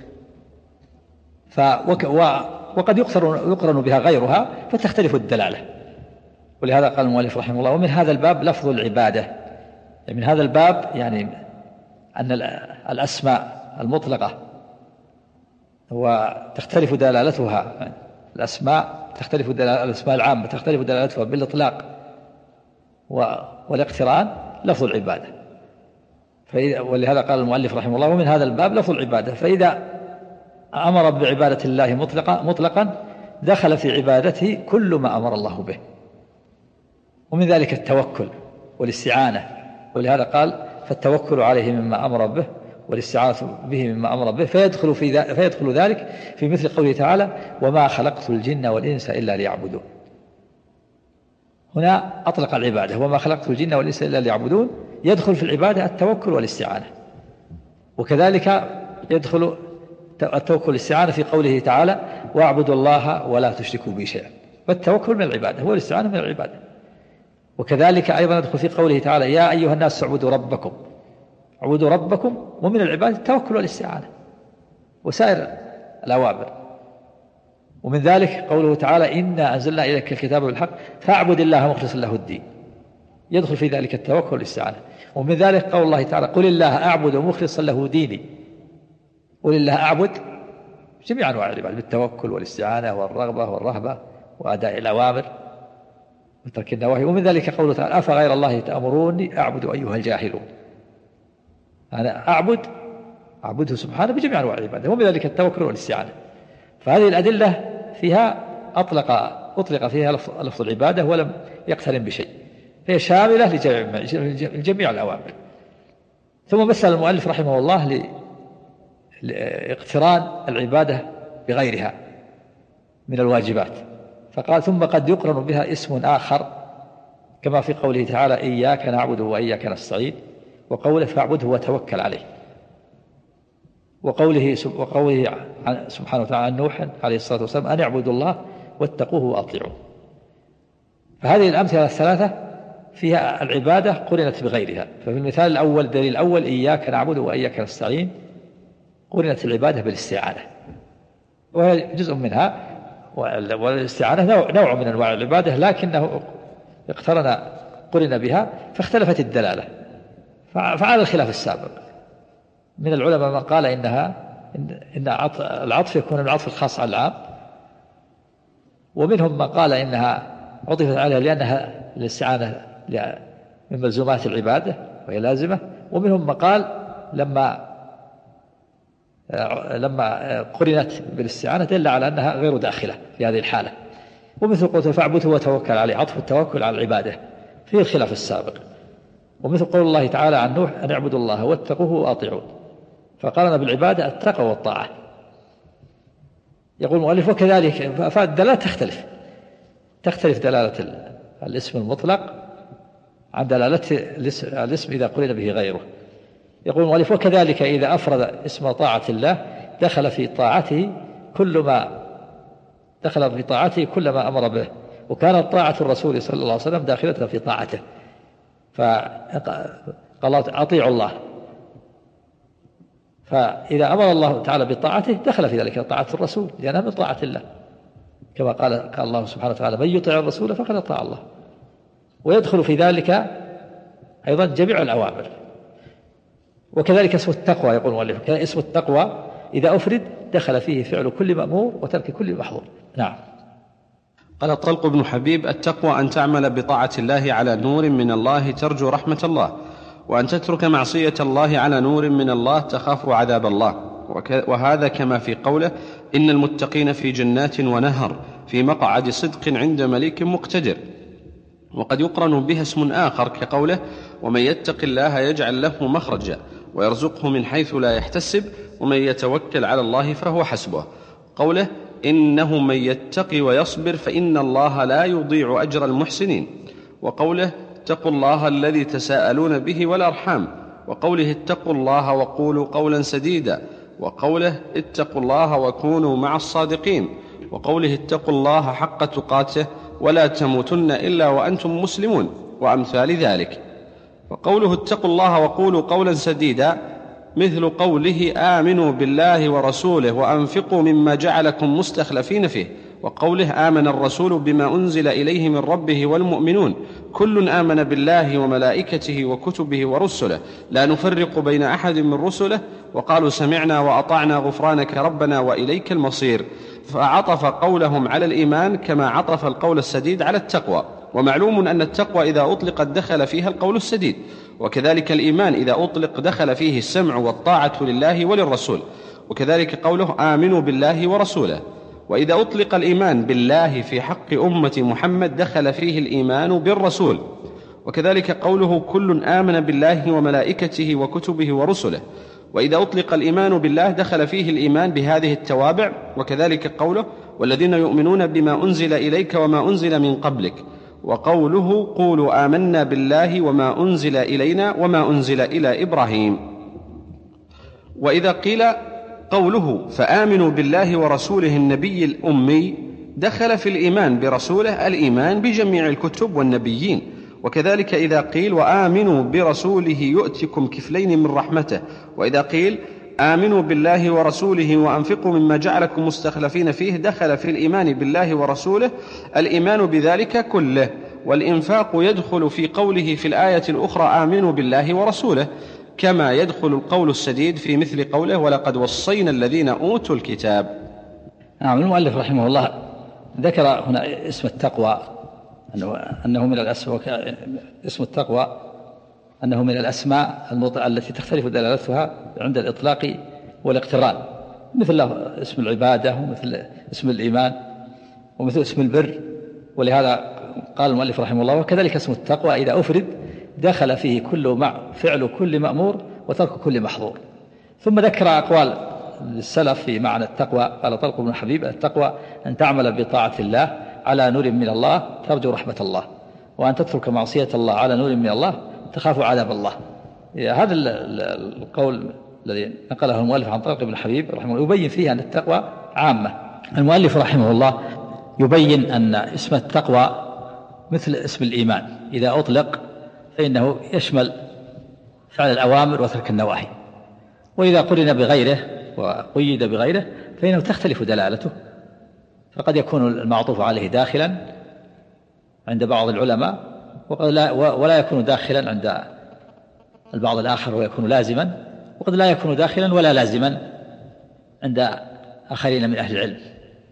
وقد يقرن بها غيرها فتختلف الدلالة. ولهذا قال المؤلف رحمه الله: ومن هذا الباب لفظ العبادة. يعني من هذا الباب يعني أن الأسماء المطلقة وتختلف دلالتها، الأسماء العامة تختلف دلالتها بالإطلاق والاقتران لفظ العبادة. ولهذا قال المؤلف رحمه الله: ومن هذا الباب لفظ العبادة، فإذا أمر بعبادة الله مطلقا دخل في عبادته كل ما أمر الله به، ومن ذلك التوكل والاستعانة. ولهذا قال: فالتوكل عليه مما أمر به والاستعانة به مما أمر به، فيدخل ذلك في مثل قوله تعالى: وما خلقت الجن والإنس إلا ليعبدون. هنا أطلق العبادة: وما خلقت الجن والإنس إلا ليعبدون، يدخل في العبادة التوكل والاستعانة. وكذلك يدخل التوكل والاستعانة في قوله تعالى: واعبدوا الله ولا تشركوا به شيئا، فالتوكل من العبادة والاستعانة من العبادة. وكذلك أيضا يدخل في قوله تعالى: يا أيها الناس اعبدوا ربكم، ومن العبادة التوكل والاستعانة وسائر الأوامر. ومن ذلك قوله تعالى: إنا أنزلنا إليك الكتاب بالحق فاعبد الله مخلصا له الدين، يدخل في ذلك التوكل والاستعانة. ومن ذلك قول الله تعالى: قل الله أعبد مخلصا له ديني، قل الله أعبد جميع أنواع العبادة بالتوكل والاستعانة والرغبة والرهبة وأداء الأوامر وترك النواهي. ومن ذلك قوله تعالى: أفغير الله تأمروني أعبد أيها الجاهلون، أنا أعبده سبحانه بجميع أنواع العبادة، ومن ذلك التوكل والاستعانة. فهذه الأدلة فيها أطلق فيها لفظ العبادة ولم يقترن بشيء، هي شاملة لجميع الأوامر. ثم مثل المؤلف رحمه الله لاقتران العبادة بغيرها من الواجبات، فقال: ثم قد يقرن بها اسم آخر كما في قوله تعالى: إياك نعبد وإياك نستعين، وقوله فاعبده وتوكل عليه، وقوله سبحانه وتعالى عن نوح عليه الصلاة والسلام أن اعبدوا الله واتقوه وأطيعوه. فهذه الأمثلة الثلاثة فيها العبادة قرنت بغيرها. ففي المثال الأول الدليل الأول إياك نعبد وإياك نستعين قرنت العبادة بالاستعانة، وهي جزء منها، والاستعانة نوع من أنواع العبادة، لكنه قرن بها فاختلفت الدلالة، فعلى الخلاف السابق. من العلماء من قال إن العطف يكون العطف الخاص على العام، ومنهم من قال إنها عطفت عليها لأنها الاستعانة من ملزومات العبادة وهي لازمة، ومنهم من قال لما قرنت بالاستعانة دل على أنها غير داخلة في هذه الحالة. ومثل قوله فاعبده وتوكل عليه، عطف التوكل على العبادة فيه الخلاف السابق. ومثل قول الله تعالى عن نوح أن اعبدوا الله واتقوه وأطيعوه، فقارن بالعبادة التقوى والطاعة. يقول المؤلف وكذلك، فالدلالة تختلف دلالة الاسم المطلق عن دلالة الاسم إذا قرن به غيره. يقول المؤلف وكذلك إذا أفرد اسم طاعة الله دخل في طاعته كل ما أمر به، وكانت طاعة الرسول صلى الله عليه وسلم داخلة في طاعته، فقال أطيعوا الله، فإذا أمر الله تعالى بطاعته دخل في ذلك طاعة الرسول لأنها من طاعة الله، كما قال الله سبحانه وتعالى من يطع الرسول فقد أطاع الله. ويدخل في ذلك أيضا جميع الأوامر. وكذلك اسم التقوى، يقول المؤلف اسم التقوى إذا أفرد دخل فيه فعل كل مأمور وترك كل محظور. نعم. قال طلق بن حبيب التقوى أن تعمل بطاعة الله على نور من الله ترجو رحمة الله، وأن تترك معصية الله على نور من الله تخاف عذاب الله. وهذا كما في قوله إن المتقين في جنات ونهر في مقعد صدق عند مليك مقتدر. وقد يقرن بها اسم آخر كقوله ومن يتق الله يجعل له مخرجا ويرزقه من حيث لا يحتسب ومن يتوكل على الله فهو حسبه. قوله إنه من يتقي ويصبر فإن الله لا يضيع أجر المحسنين. وقوله اتقوا الله الذي تساءلون به والأرحام. وقوله اتقوا الله وقولوا قولا سديدا. وقوله اتقوا الله وكونوا مع الصادقين. وقوله اتقوا الله حق تقاته ولا تموتن إلا وأنتم مسلمون، وأمثال ذلك. وقوله اتقوا الله وقولوا قولا سديدا مثل قوله آمنوا بالله ورسوله وأنفقوا مما جعلكم مستخلفين فيه. وقوله آمن الرسول بما أنزل إليه من ربه والمؤمنون كل آمن بالله وملائكته وكتبه ورسله لا نفرق بين أحد من رسله وقالوا سمعنا وأطعنا غفرانك ربنا وإليك المصير. فعطف قولهم على الإيمان كما عطف القول السديد على التقوى. ومعلوم أن التقوى إذا أطلقت دخل فيها القول السديد، وكذلك الإيمان إذا أطلق دخل فيه السمع والطاعة لله وللرسول، وكذلك قوله آمنوا بالله ورسوله. وإذا أطلق الإيمان بالله في حق أمة محمد دخل فيه الإيمان بالرسول، وكذلك قوله كل آمن بالله وملائكته وكتبه ورسله. وإذا أطلق الإيمان بالله دخل فيه الإيمان بهذه التوابع، وكذلك قوله والذين يؤمنون بما أنزل إليك وما أنزل من قبلك. وقوله قولوا آمنا بالله وما أنزل إلينا وما أنزل إلى إبراهيم. وإذا قيل قوله فآمنوا بالله ورسوله النبي الأمي دخل في الإيمان برسوله الإيمان بجميع الكتب والنبيين. وكذلك إذا قيل وآمنوا برسوله يؤتكم كفلين من رحمته. وإذا قيل آمنوا بالله ورسوله وأنفقوا مما جعلكم مستخلفين فيه دخل في الإيمان بالله ورسوله الإيمان بذلك كله. والإنفاق يدخل في قوله في الآية الأخرى آمنوا بالله ورسوله، كما يدخل القول السديد في مثل قوله ولقد وصينا الذين أوتوا الكتاب. نعم. المؤلف رحمه الله ذكر هنا اسم التقوى أنه من اسم التقوى أنه من الأسماء التي تختلف دلالتها عند الإطلاق والاقتران، مثل اسم العبادة ومثل اسم الإيمان ومثل اسم البر. ولهذا قال المؤلف رحمه الله وكذلك اسم التقوى إذا أفرد دخل فيه فعل كل مأمور وترك كل محظور. ثم ذكر أقوال السلف في معنى التقوى. قال طلق بن حبيب التقوى أن تعمل بطاعة الله على نور من الله ترجو رحمة الله، وأن تترك معصية الله على نور من الله تخاف عذاب الله. هذا القول الذي نقله المؤلف عن طارق بن حبيب رحمه الله يبين فيه أن التقوى عامة. المؤلف رحمه الله يبين أن اسم التقوى مثل اسم الإيمان، إذا أطلق فإنه يشمل فعل الأوامر وترك النواهي، وإذا قرن بغيره وقيد بغيره فإنه تختلف دلالته، فقد يكون المعطوف عليه داخلا عند بعض العلماء ولا يكون داخلا عند البعض الآخر ويكون لازما، وقد لا يكون داخلا ولا لازما عند آخرين من أهل العلم.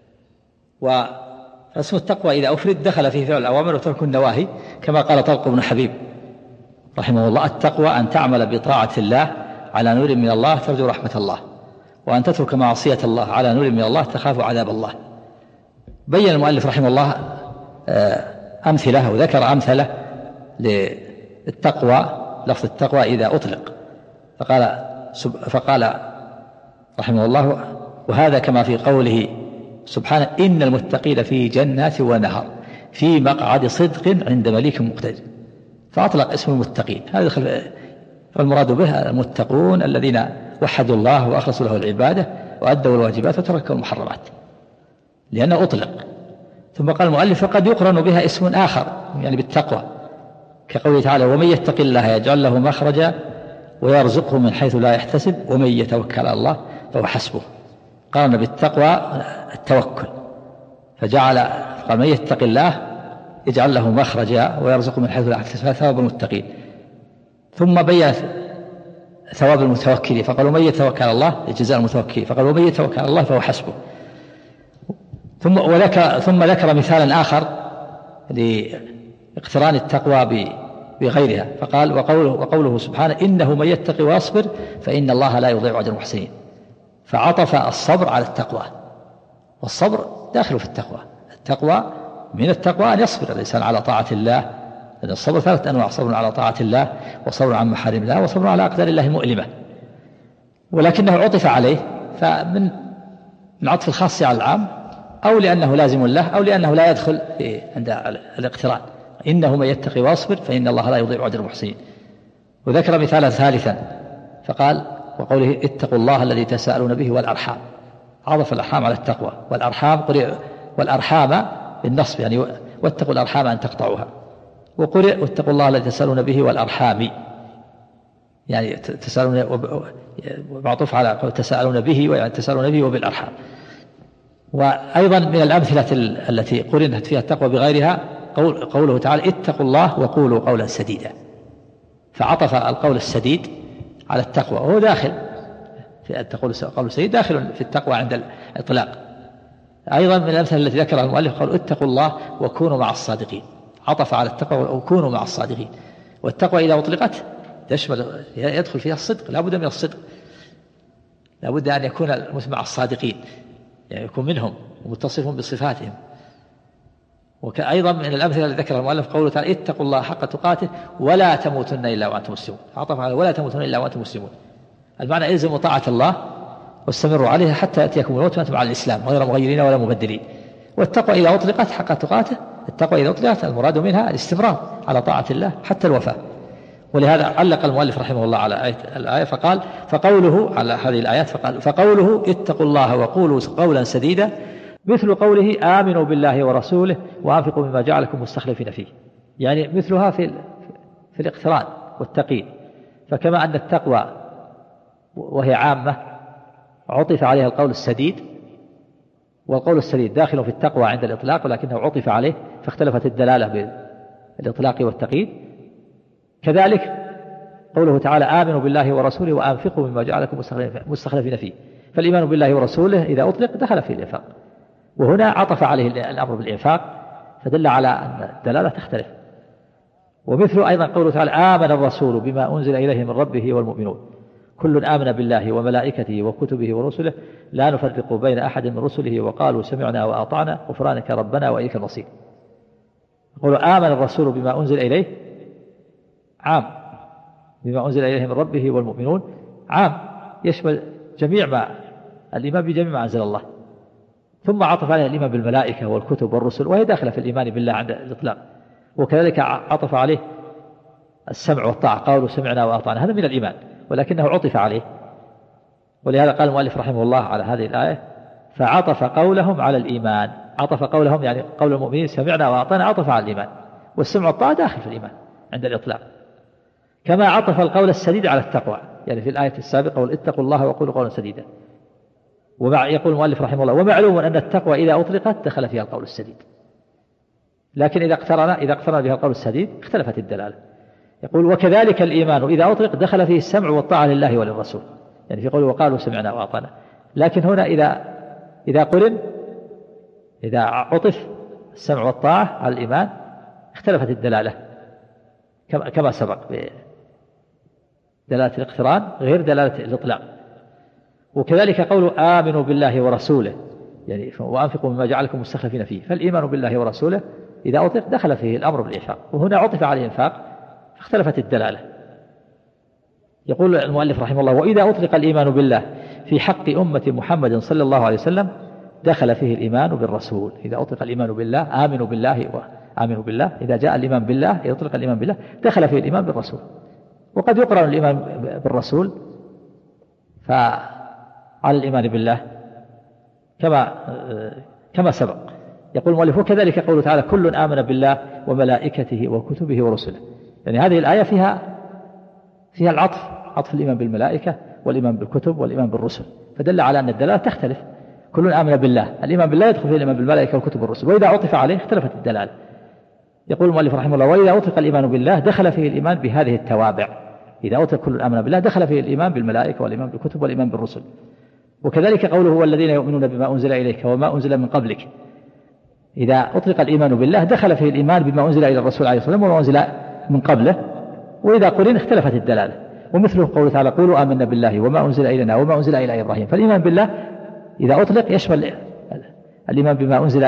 واسم التقوى إذا أفرد دخل فيه فعل الأوامر وترك النواهي، كما قال طلق بن حبيب رحمه الله: التقوى أن تعمل بطاعة الله على نور من الله ترجو رحمة الله، وأن تترك معصية الله على نور من الله تخاف عذاب الله. بين المؤلف رحمه الله أمثلة وذكر أمثلة للتقوى، لفظ التقوى إذا أطلق، فقال رحمه الله: وهذا كما في قوله سبحانه: إن المتقين في جنات ونهر في مقعد صدق عند مليك مقتدر، فأطلق اسم المتقين. هذا فالمراد به المتقون الذين وحدوا الله وأخلصوا له العبادة وأدوا الواجبات وتركوا المحرمات، لأنه أطلق. ثم قال المؤلف: فقد يقرن بها اسم آخر يعني بالتقوى، كقوله تعالى: ومن يتق الله يجعل له مخرجا ويرزقه من حيث لا يحتسب ومن يتوكل على الله فهو حسبه. قارن بالتقوى التوكل، قال: من يتق الله يجعل له مخرجا ويرزقه من حيث لا يحتسب، هذا ثواب المتقين. ثم بين ثواب المتوكلين فقال: ومن يتوكل على الله جزاء المتوكلين، فقال: ومن يتوكل على الله فهو حسبه. ثم ذكر مثالا آخر لاقتران التقوى بغيرها، فقال: وقوله سبحانه: إنه من يتقي ويصبر فإن الله لا يضيع أجر المحسنين، فعطف الصبر على التقوى، والصبر داخل في التقوى. التقوى من التقوى أن يصبر الإنسان على طاعة الله، لأن الصبر 3 أنواع: صبر على طاعة الله، وصبر عن محارم الله، وصبر على أقدار الله المؤلمة. ولكنه عطف عليه فمن عطف الخاص على العام، أو لأنه لازم له، أو لأنه لا يدخل عند الاقتران. إنه من يتقي واصبر فإن الله لا يضيع أجر المحسنين. وذكر مثالا ثالثا فقال: وقوله: اتقوا الله الذي تساءلون به والأرحام، عطف الأرحام على التقوى، والأرحام بالنصب يعني واتقوا الأرحام أن تقطعوها، وقرئ واتقوا الله الذي تسألون به والأرحام، يعني تسألون معطوف على تسألون به، ويعني تسألون به وبالأرحام. وأيضا من الأمثلة التي قرنت فيها التقوى بغيرها قوله تعالى: اتقوا الله وقولوا قولا سديدا، فعطف القول السديد على التقوى، وهو داخل في قول السديد داخل في التقوى عند الإطلاق. أيضا من الأمثلة التي ذكرها المؤلف قال: اتقوا الله وكونوا مع الصادقين، عطف على التقوى وكونوا مع الصادقين. والتقوى إذا أطلقت تشمل يدخل فيها الصدق، لا بد من الصدق، لا بد أن يكون المسلم مع الصادقين، يعني يكون منهم ومتصفهم بصفاتهم. وأيضا من الأمثلة التي ذكرها المؤلف قوله تعالى: اتقوا الله حق تقاته ولا تموتن إلا وأنتم مسلمون، عطف على ولا تموتن إلا وأنتم مسلمون، المعنى إلزموا طاعة الله واستمروا عليها حتى يأتيكم الموت وأنتم على الإسلام غير مغيرين ولا مبدلين. والتقوى إذا أطلقت حق تقاته، التقوى إذا أطلقت المراد منها الاستمرار على طاعة الله حتى الوفاة. ولهذا علق المؤلف رحمه الله على الآية فقال: فقوله على هذه الآيات فقوله اتقوا الله وقولوا قولا سديدا مثل قوله آمنوا بالله ورسوله وأنفقوا مما جعلكم مستخلفين فيه، يعني مثلها في الاقتران والتقييد. فكما أن التقوى وهي عامة عطف عليها القول السديد، والقول السديد داخل في التقوى عند الإطلاق ولكنه عطف عليه فاختلفت الدلالة بالإطلاق والتقييد. كذلك قوله تعالى: آمنوا بالله ورسوله وأنفقوا مما جعلكم مستخلفين فيه، فالإيمان بالله ورسوله إذا أطلق دخل في الإنفاق، وهنا عطف عليه الأمر بالإنفاق فدل على أن الدلالة تختلف. ومثل أيضا قوله تعالى: آمن الرسول بما أنزل إليه من ربه والمؤمنون كل آمن بالله وملائكته وكتبه ورسله لا نفرق بين أحد من رسله وقالوا سمعنا وأطعنا غفرانك ربنا وإليك المصير. يقول آمن الرسول بما أنزل إليه عام، بما أنزل إليه من ربه والمؤمنون عام يشمل جميع ما الإيمان بجميع ما أنزل الله، ثم عطف عليه الإيمان بالملائكة والكتب والرسل وهي داخلة في الإيمان بالله عند الإطلاق. وكذلك عطف عليه السمع والطاعة، قالوا سمعنا وأطعنا، هذا من الإيمان ولكنه عطف عليه. ولهذا قال المؤلف رحمه الله على هذه الآية فعطف قولهم على الإيمان، عطف قولهم يعني قول المؤمنين سمعنا وأطعنا عطف على الإيمان، والسمع والطاعة داخل في الإيمان عند الإطلاق، كما عطف القول السديد على التقوى، يعني في الآية السابقة قل اتقوا الله وقولوا قولا سديدا. يقول المؤلف رحمه الله ومعلوم أن التقوى إذا أطلقت دخل فيها القول السديد، لكن إذا اقترن بها القول السديد اختلفت الدلالة. يقول وكذلك الإيمان إذا أطلق دخل فيه السمع والطاعة لله وللرسول، يعني في قوله وقالوا سمعنا وأطعنا، لكن هنا إذا عطف السمع والطاعة على الإيمان اختلفت الدلالة كما سبق، دلالة الاقتران غير دلالة الإطلاق. وكذلك قوله آمنوا بالله ورسوله، يعني وأنفقوا مما جعلكم مستخلفين فيه، فالإيمان بالله ورسوله إذا أطلق دخل فيه الأمر بالإنفاق، وهنا عطف على الإنفاق فاختلفت الدلالة. يقول المؤلف رحمه الله وإذا أطلق الإيمان بالله في حق أمة محمد صلى الله عليه وسلم دخل فيه الإيمان بالرسول. إذا أطلق الإيمان بالله آمنوا بالله إذا جاء الإيمان بالله، إذا أطلق الإيمان بالله دخل فيه الإيمان بالرسول. وقد يقرن الإيمان بالرسول فعلى الإيمان بالله كما سبق. يقول المؤلف وكذلك قوله تعالى كل آمن بالله وملائكته وكتبه ورسله، يعني هذه الآية فيها عطف الإيمان بالملائكة والإيمان بالكتب والإيمان بالرسل، فدل على أن الدلالة تختلف. كل آمن بالله، الإيمان بالله يدخل فيه الإيمان بالملائكة والكتب والرسل، وإذا عطف عليه اختلفت الدلالة. يقول المؤلف رحمه الله وإذا أطلق الإيمان بالله دخل فيه الإيمان بهذه التوابع. إذا أطلق كل آمن بالله دخل فيه الإيمان بالملائكة والإيمان بالكتب والإيمان بالرسل. وكذلك قوله هو الذين يؤمنون بما أنزل إليك وما أنزل من قبلك، إذا أطلق الإيمان بالله دخل فيه الإيمان بما أنزل إلى الرسول عليه الصلاة والسلام وما أنزل من قبله، وإذا قرن اختلفت الدلالة. ومثله قوله تعالى قولوا آمنا بالله وما أنزل إلينا وما أنزل إلى إبراهيم، فالإيمان بالله إذا أطلق يشمل الإيمان بما أنزل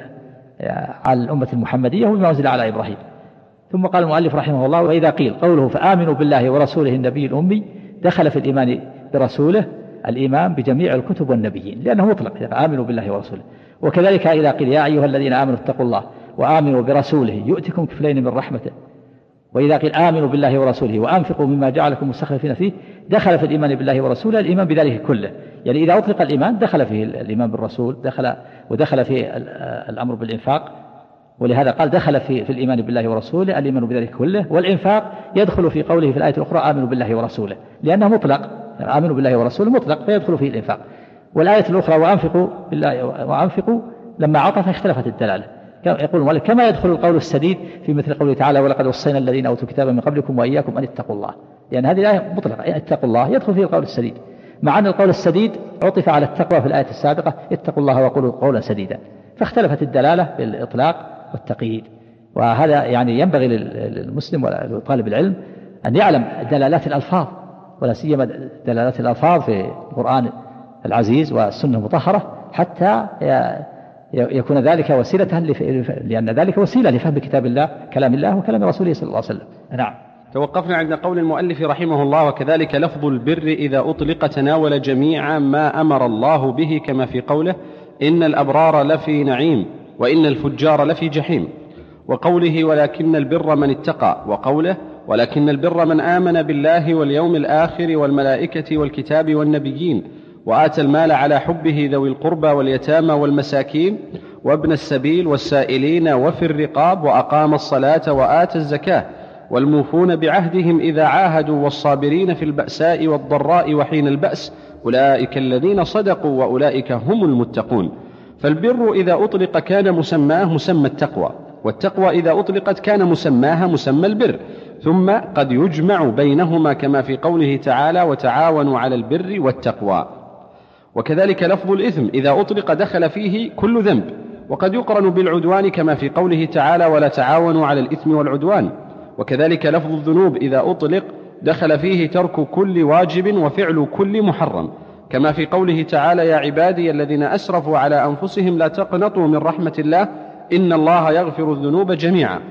على الأمة المحمدية وبما أنزل على إبراهيم. ثم قال المؤلف رحمه الله وإذا قيل قوله فآمنوا بالله ورسوله النبي الأمي دخل في الإيمان برسوله الإيمان بجميع الكتب والنبيين، لأنه مطلق آمنوا بالله ورسوله. وكذلك إذا قيل يا أيها الذين آمنوا اتقوا الله وآمنوا برسوله يؤتكم كفلين من رحمته، وإذا قيل آمنوا بالله ورسوله وأنفقوا مما جعلكم مستخلفين فيه دخل في الإيمان بالله ورسوله الإيمان بذلك كله. يعني إذا أطلق الإيمان دخل فيه الإيمان بالرسول، ودخل فيه الأمر بالإنفاق، ولهذا قال دخل في الإيمان بالله ورسوله الإيمان بذلك كله. والإنفاق يدخل في قوله في الآية الأخرى آمنوا بالله ورسوله، لأنه مطلق، يعني آمنوا بالله ورسوله مطلق فيدخل فيه الإنفاق. والآية الأخرى وأنفقوا لما عطف اختلفت الدلالة. يقول المؤلف كما يدخل القول السديد في مثل قوله تعالى ولقد وصينا الذين أوتوا الكتاب من قبلكم وإياكم أن اتقوا الله، يعني هذه الآية مطلقة اتقوا الله يدخل فيه القول السديد، مع أن القول السديد عطف على التقوى في الآية السابقة اتقوا الله وقولوا قولا سديدا، فاختلفت الدلالة بالإطلاق والتقييد. وهذا يعني ينبغي للمسلم وطالب العلم أن يعلم دلالات الألفاظ، ولا سيما دلالات الألفاظ في القرآن العزيز والسنة المطهرة، حتى يكون ذلك وسيلة لأن ذلك وسيلة لفهم كتاب الله كلام الله وكلام رسوله صلى الله عليه وسلم. نعم. توقفنا عند قول المؤلف رحمه الله وكذلك لفظ البر إذا أطلق تناول جميع ما أمر الله به، كما في قوله إن الأبرار لفي نعيم وإن الفجار لفي جحيم، وقوله ولكن البر من اتقى، وقوله ولكن البر من آمن بالله واليوم الآخر والملائكة والكتاب والنبيين وآتى المال على حبه ذوي القربى واليتامى والمساكين وابن السبيل والسائلين وفي الرقاب وأقام الصلاة وآتى الزكاة والموفون بعهدهم إذا عاهدوا والصابرين في البأساء والضراء وحين البأس أولئك الذين صدقوا وأولئك هم المتقون. فالبر إذا أطلق كان مسماه مسمى التقوى، والتقوى إذا أطلقت كان مسماها مسمى البر، ثم قد يجمع بينهما كما في قوله تعالى وتعاونوا على البر والتقوى. وكذلك لفظ الإثم إذا أطلق دخل فيه كل ذنب، وقد يقرن بالعدوان كما في قوله تعالى ولا تعاونوا على الإثم والعدوان. وكذلك لفظ الذنوب إذا أطلق دخل فيه ترك كل واجب وفعل كل محرم، كما في قوله تعالى يا عبادي الذين أسرفوا على أنفسهم لا تقنطوا من رحمة الله إن الله يغفر الذنوب جميعا.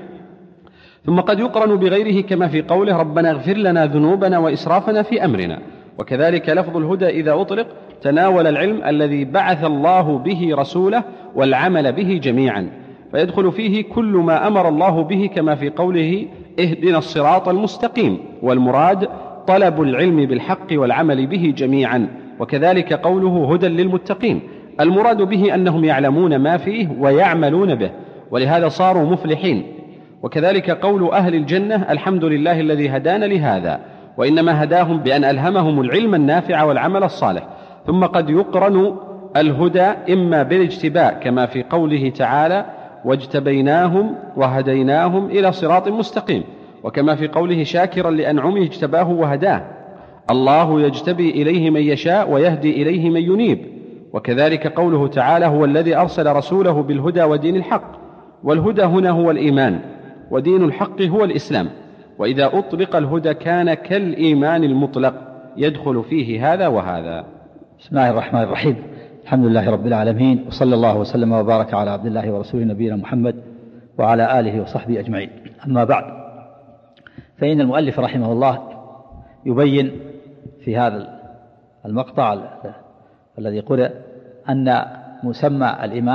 ثم قد يقرن بغيره كما في قوله ربنا اغفر لنا ذنوبنا وإسرافنا في أمرنا. وكذلك لفظ الهدى إذا أطلق تناول العلم الذي بعث الله به رسوله والعمل به جميعا، فيدخل فيه كل ما أمر الله به كما في قوله اهدنا الصراط المستقيم، والمراد طلب العلم بالحق والعمل به جميعا. وكذلك قوله هدى للمتقين، المراد به أنهم يعلمون ما فيه ويعملون به، ولهذا صاروا مفلحين. وكذلك قول أهل الجنة الحمد لله الذي هدانا لهذا، وإنما هداهم بأن ألهمهم العلم النافع والعمل الصالح. ثم قد يقرن الهدى إما بالاجتباء كما في قوله تعالى واجتبيناهم وهديناهم إلى صراط مستقيم، وكما في قوله شاكرا لأنعمه اجتباه وهداه، الله يجتبي إليه من يشاء ويهدي إليه من ينيب. وكذلك قوله تعالى هو الذي أرسل رسوله بالهدى ودين الحق، والهدى هنا هو الإيمان، ودين الحق هو الإسلام. وإذا أطلق الهدى كان كالإيمان المطلق يدخل فيه هذا وهذا. بسم الله الرحمن الرحيم، الحمد لله رب العالمين، وصلى الله وسلم وبارك على عبد الله ورسوله نبينا محمد وعلى آله وصحبه أجمعين. أما بعد، فإن المؤلف رحمه الله يبين في هذا المقطع الذي قرأ أن مسمى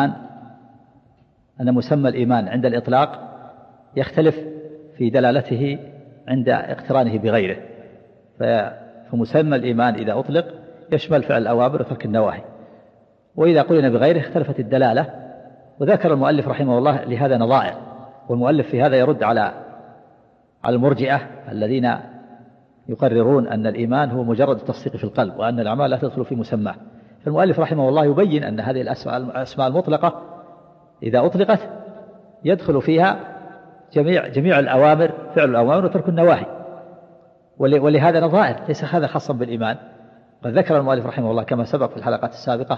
الإيمان عند الإطلاق يختلف في دلالته عند اقترانه بغيره. فمسمى الإيمان إذا أطلق يشمل فعل الأوامر وترك النواهي، وإذا قلنا بغيره اختلفت الدلالة. وذكر المؤلف رحمه الله لهذا نظائر، والمؤلف في هذا يرد على المرجئة الذين يقررون أن الإيمان هو مجرد التصديق في القلب، وأن الأعمال لا تدخل في مسماه. فالمؤلف رحمه الله يبين أن هذه الأسماء المطلقة إذا أطلقت يدخل فيها جميع الأوامر، فعل الأوامر وترك النواهي، ولهذا نظائر، ليس هذا خاصا بالإيمان. قد ذكر المؤلف رحمه الله كما سبق في الحلقات السابقة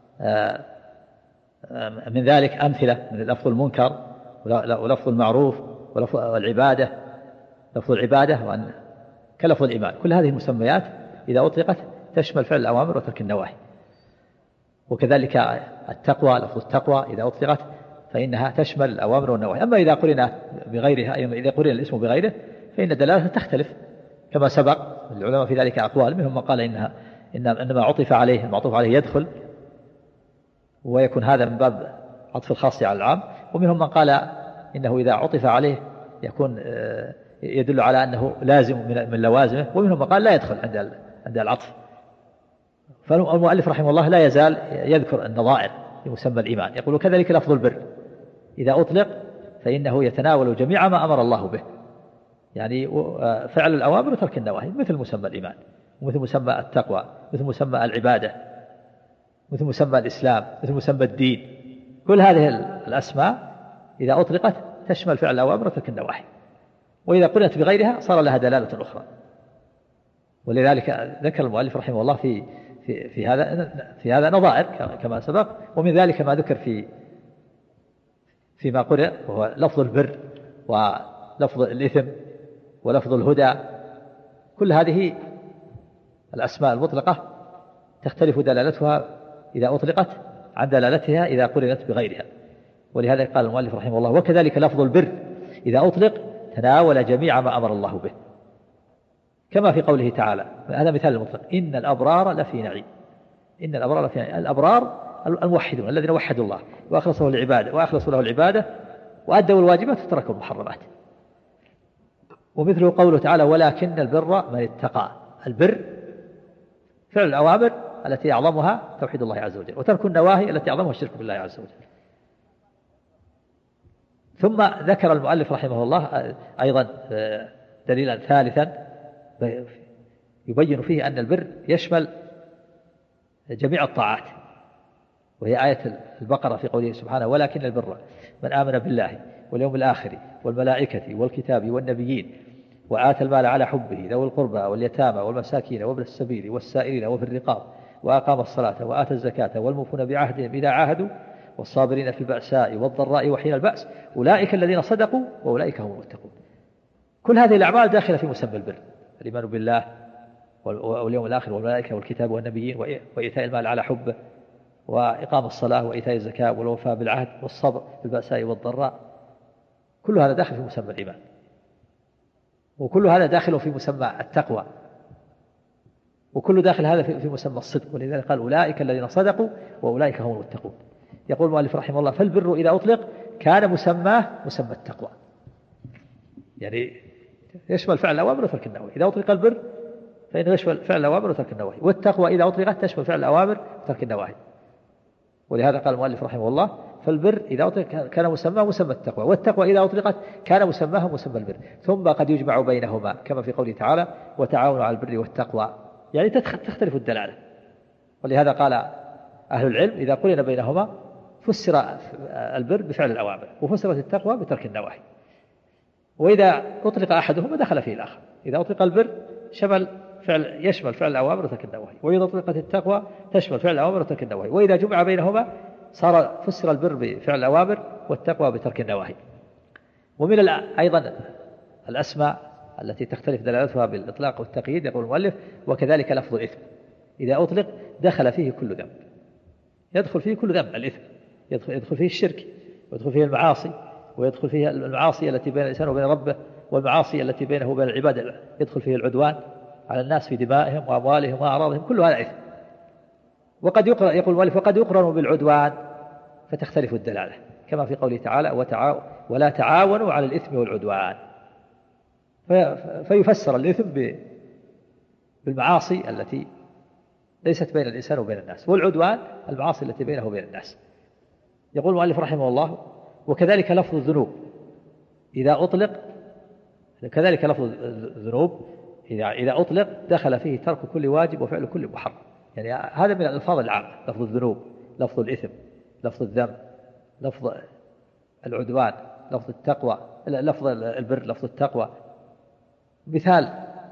من ذلك أمثلة من لفظ المنكر ولفظ المعروف ولفظ العبادة، لفظ العبادة كلفظ الإيمان. كل هذه المسميات إذا أطلقت تشمل فعل الأوامر وترك النواهي. وكذلك التقوى، لفظ التقوى إذا أطلقت فإنها تشمل الأوامر والنواهي. أما إذا قرن بغيرها، إذا قرن الاسم بغيره فإن دلالته تختلف كما سبق. العلماء في ذلك أقوال، منهم من قال إنما عطف عليه المعطوف عليه يدخل ويكون هذا من باب عطف الخاص على العام، ومنهم من قال إنه إذا عطف عليه يكون يدل على أنه لازم من لوازمه، ومنهم من قال لا يدخل عند العطف. فالمؤلف رحمه الله لا يزال يذكر النظائر في مسمى الإيمان. يقول كذلك لفظ البر إذا أطلق فإنه يتناول جميع ما أمر الله به، يعني فعل الأوامر وترك النواهي، مثل مسمى الإيمان، مثل مسمى التقوى، مثل مسمى العبادة، مثل مسمى الإسلام، مثل مسمى الدين. كل هذه الأسماء إذا أطلقت تشمل فعل الأوامر وترك النواهي، وإذا قلت بغيرها صار لها دلالة أخرى. ولذلك ذكر المؤلف رحمه الله في هذا نظائر كما سبق. ومن ذلك ما ذكر فيما قرأ، وهو لفظ البر ولفظ الإثم ولفظ الهدى. كل هذه الأسماء المطلقة تختلف دلالتها إذا أطلقت عن دلالتها إذا قرنت بغيرها. ولهذا قال المؤلف رحمه الله وكذلك لفظ البر إذا أطلق تناول جميع ما أمر الله به، كما في قوله تعالى، هذا مثال المطلق، إن الأبرار لفي نعيم. إن الأبرار لفي نعيم، الأبرار الموحدون الذين وحدوا الله وأخلصوا له العبادة وأدوا الواجبات وتركوا المحرمات. ومثله قوله تعالى ولكن البر من اتقى. البر فعل الأوامر التي أعظمها توحيد الله عز وجل، وترك النواهي التي أعظمها الشرك بالله عز وجل. ثم ذكر المؤلف رحمه الله أيضا دليلا ثالثا يبين فيه أن البر يشمل جميع الطاعات، وهي آية البقرة في قوله سبحانه ولكن البر من آمن بالله واليوم الآخر والملائكة والكتاب والنبيين وآتى المال على حبه ذوي القربى واليتامى والمساكين وابن السبيل والسائلين وفي الرقاب وأقام الصلاة وآتى الزكاة والموفون بعهدهم إذا عاهدوا والصابرين في البأساء والضراء وحين البأس أولئك الذين صدقوا وأولئك هم المتقون. كل هذه الأعمال داخلة في مسمى البر، الإيمان بالله واليوم الآخر والملائكة والكتاب والنبيين وإيتاء المال على حبه وإقام الصلاة وإيتاء الزكاة والوفاء بالعهد والصبر في البأساء والضراء. كل هذا داخل في مسمى الإيمان، وكل هذا داخل في مسمى التقوى، وكل داخل هذا في مسمى الصدق. ولذلك قال أولئك الذين صدقوا وأولئك هم المتقون. يقول المؤلف رحمه الله فالبر إذا أطلق كان مسماه مسمى التقوى. يعني يشمل فعل الأوامر وترك النواهي. إذا أطلق البر فإنه يشمل فعل الأوامر وترك النواهي، والتقوى إذا أطلقت تشمل فعل الأوامر وترك النواهي. ولهذا قال المؤلف رحمه الله: فالبر إذا أطلق كان مسماه مسمى التقوى، والتقوى إذا أطلقت كان مسماها مسمى البر، ثم قد يجمع بينهما كما في قوله تعالى: وتعاونوا على البر والتقوى، يعني تختلف الدلالة. ولهذا قال أهل العلم: إذا قرن بينهما فسر البر بفعل الأوامر، وفسرت التقوى بترك النواهي. وإذا أطلق أحدهما دخل فيه الآخر. إذا أطلق البر يشمل فعل الأوامر وترك النواهي، وإذا أطلقت التقوى تشمل فعل الأوامر وترك النواهي، وإذا جمع بينهما فسر البر بفعل الأوامر والتقوى بترك النواهي. ومن أيضا الأسماء التي تختلف دلالتها بالإطلاق والتقييد يقول المؤلف: وكذلك لفظ الإثم إذا أطلق دخل فيه كل ذنب، يدخل فيه كل ذنب الإثم، يدخل فيه الشرك، ويدخل فيه المعاصي، ويدخل فيه المعاصي التي بين الإنسان وبين ربه، والمعاصي التي بينه وبين العباد، يدخل فيه العدوان على الناس في دمائهم وأموالهم وأعراضهم، كل هذا إثم. وقد يقرن، يقول المؤلف: وقد يقرن بالعدوان فتختلف الدلالة، كما في قوله تعالى: ولا تعاونوا على الإثم والعدوان، فيفسر الإثم بالمعاصي التي ليست بين الإنسان وبين الناس، والعدوان المعاصي التي بينه وبين الناس. يقول المؤلف رحمه الله: وكذلك لفظ الذنوب إذا أطلق، كذلك لفظ الذنوب إذا أطلق دخل فيه ترك كل واجب وفعل كل محرم. يعني هذا من الألفاظ العامة: لفظ الذنوب، لفظ الإثم، لفظ الذنب، لفظ العدوان، لفظ التقوى، لفظ البر، لفظ التقوى. مثال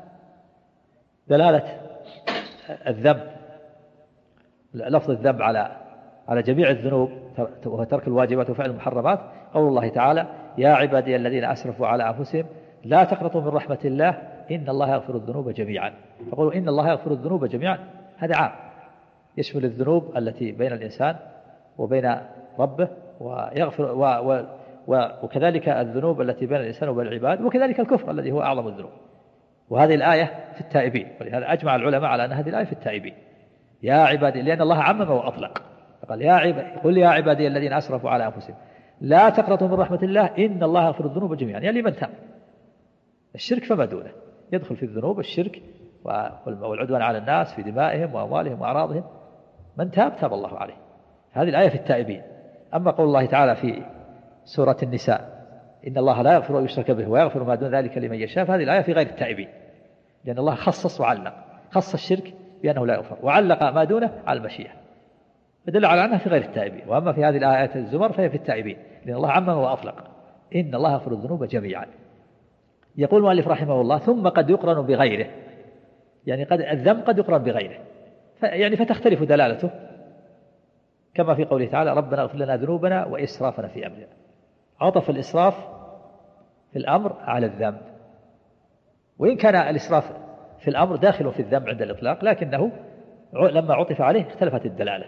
دلالة الذنب، لفظ الذنب على جميع الذنوب وهو ترك الواجبات وفعل المحرمات، قول الله تعالى: يا عبادي الذين أسرفوا على أنفسهم لا تقنطوا من رحمة الله إن الله يغفر الذنوب جميعا. فقولوا إن الله يغفر الذنوب جميعا، هذا عام يشمل الذنوب التي بين الإنسان وبين ربه، ويغفر وكذلك الذنوب التي بين الإنسان وبين العباد، وكذلك الكفر الذي هو أعظم الذنوب. وهذه الآية في التائبين، ولهذا أجمع العلماء على أن هذه الآية في التائبين. يا عبادي، لأن الله عمم وأطلق، فقال: قل يا عبادي الذين أسرفوا على أنفسهم لا تقنطوا من رحمة الله إن الله يغفر الذنوب جميعا، يعني لمن تاب. الشرك فما دونه يدخل في الذنوب، الشرك والعدوان على الناس في دمائهم وأموالهم وأعراضهم، من تاب الله عليه. هذه الآية في التائبين. أما قول الله تعالى في سورة النساء: إن الله لا يغفر أن يشرك به ويغفر ما دون ذلك لمن يشاء، فهذه الآية في غير التائبين، لأن الله خصص وعلق، خص الشرك بأنه لا يغفر، وعلق ما دونه على المشيئة، فدل على أنها في غير التائبين. وأما في هذه الآيات الزمر فهي في التائبين، لأن الله عمم وأطلق: إن الله يغفر الذنوب جميعا. يقول المؤلف رحمه الله: ثم قد يقرن بغيره، يعني الذنب قد يقرن بغيره، يعني فتختلف دلالته، كما في قوله تعالى: ربنا اغفر لنا ذنوبنا وإسرافنا في أمرنا. عطف الإسراف في الأمر على الذنب، وإن كان الإسراف في الأمر داخل في الذنب عند الإطلاق، لكنه لما عطف عليه اختلفت الدلالة.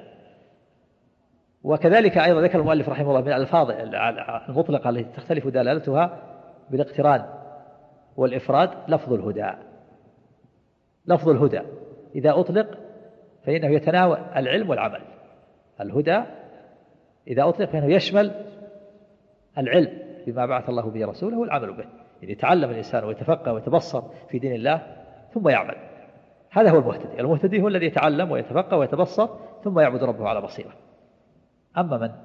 وكذلك أيضا ذكر المؤلف رحمه الله من الألفاظ المطلقة التي تختلف دلالتها بالاقتران والإفراد لفظ الهدى. لفظ الهدى إذا أطلق فإنه يتناول العلم والعمل. الهدى إذا أطلق فإنه يشمل العلم بما بعث الله به رسوله والعمل به، يعني يتعلم الإنسان ويتفقه ويتبصر في دين الله ثم يعمل. هذا هو المهتدي. المهتدي هو الذي يتعلم ويتفقه ويتبصر ثم يعبد ربه على بصيرة. أما من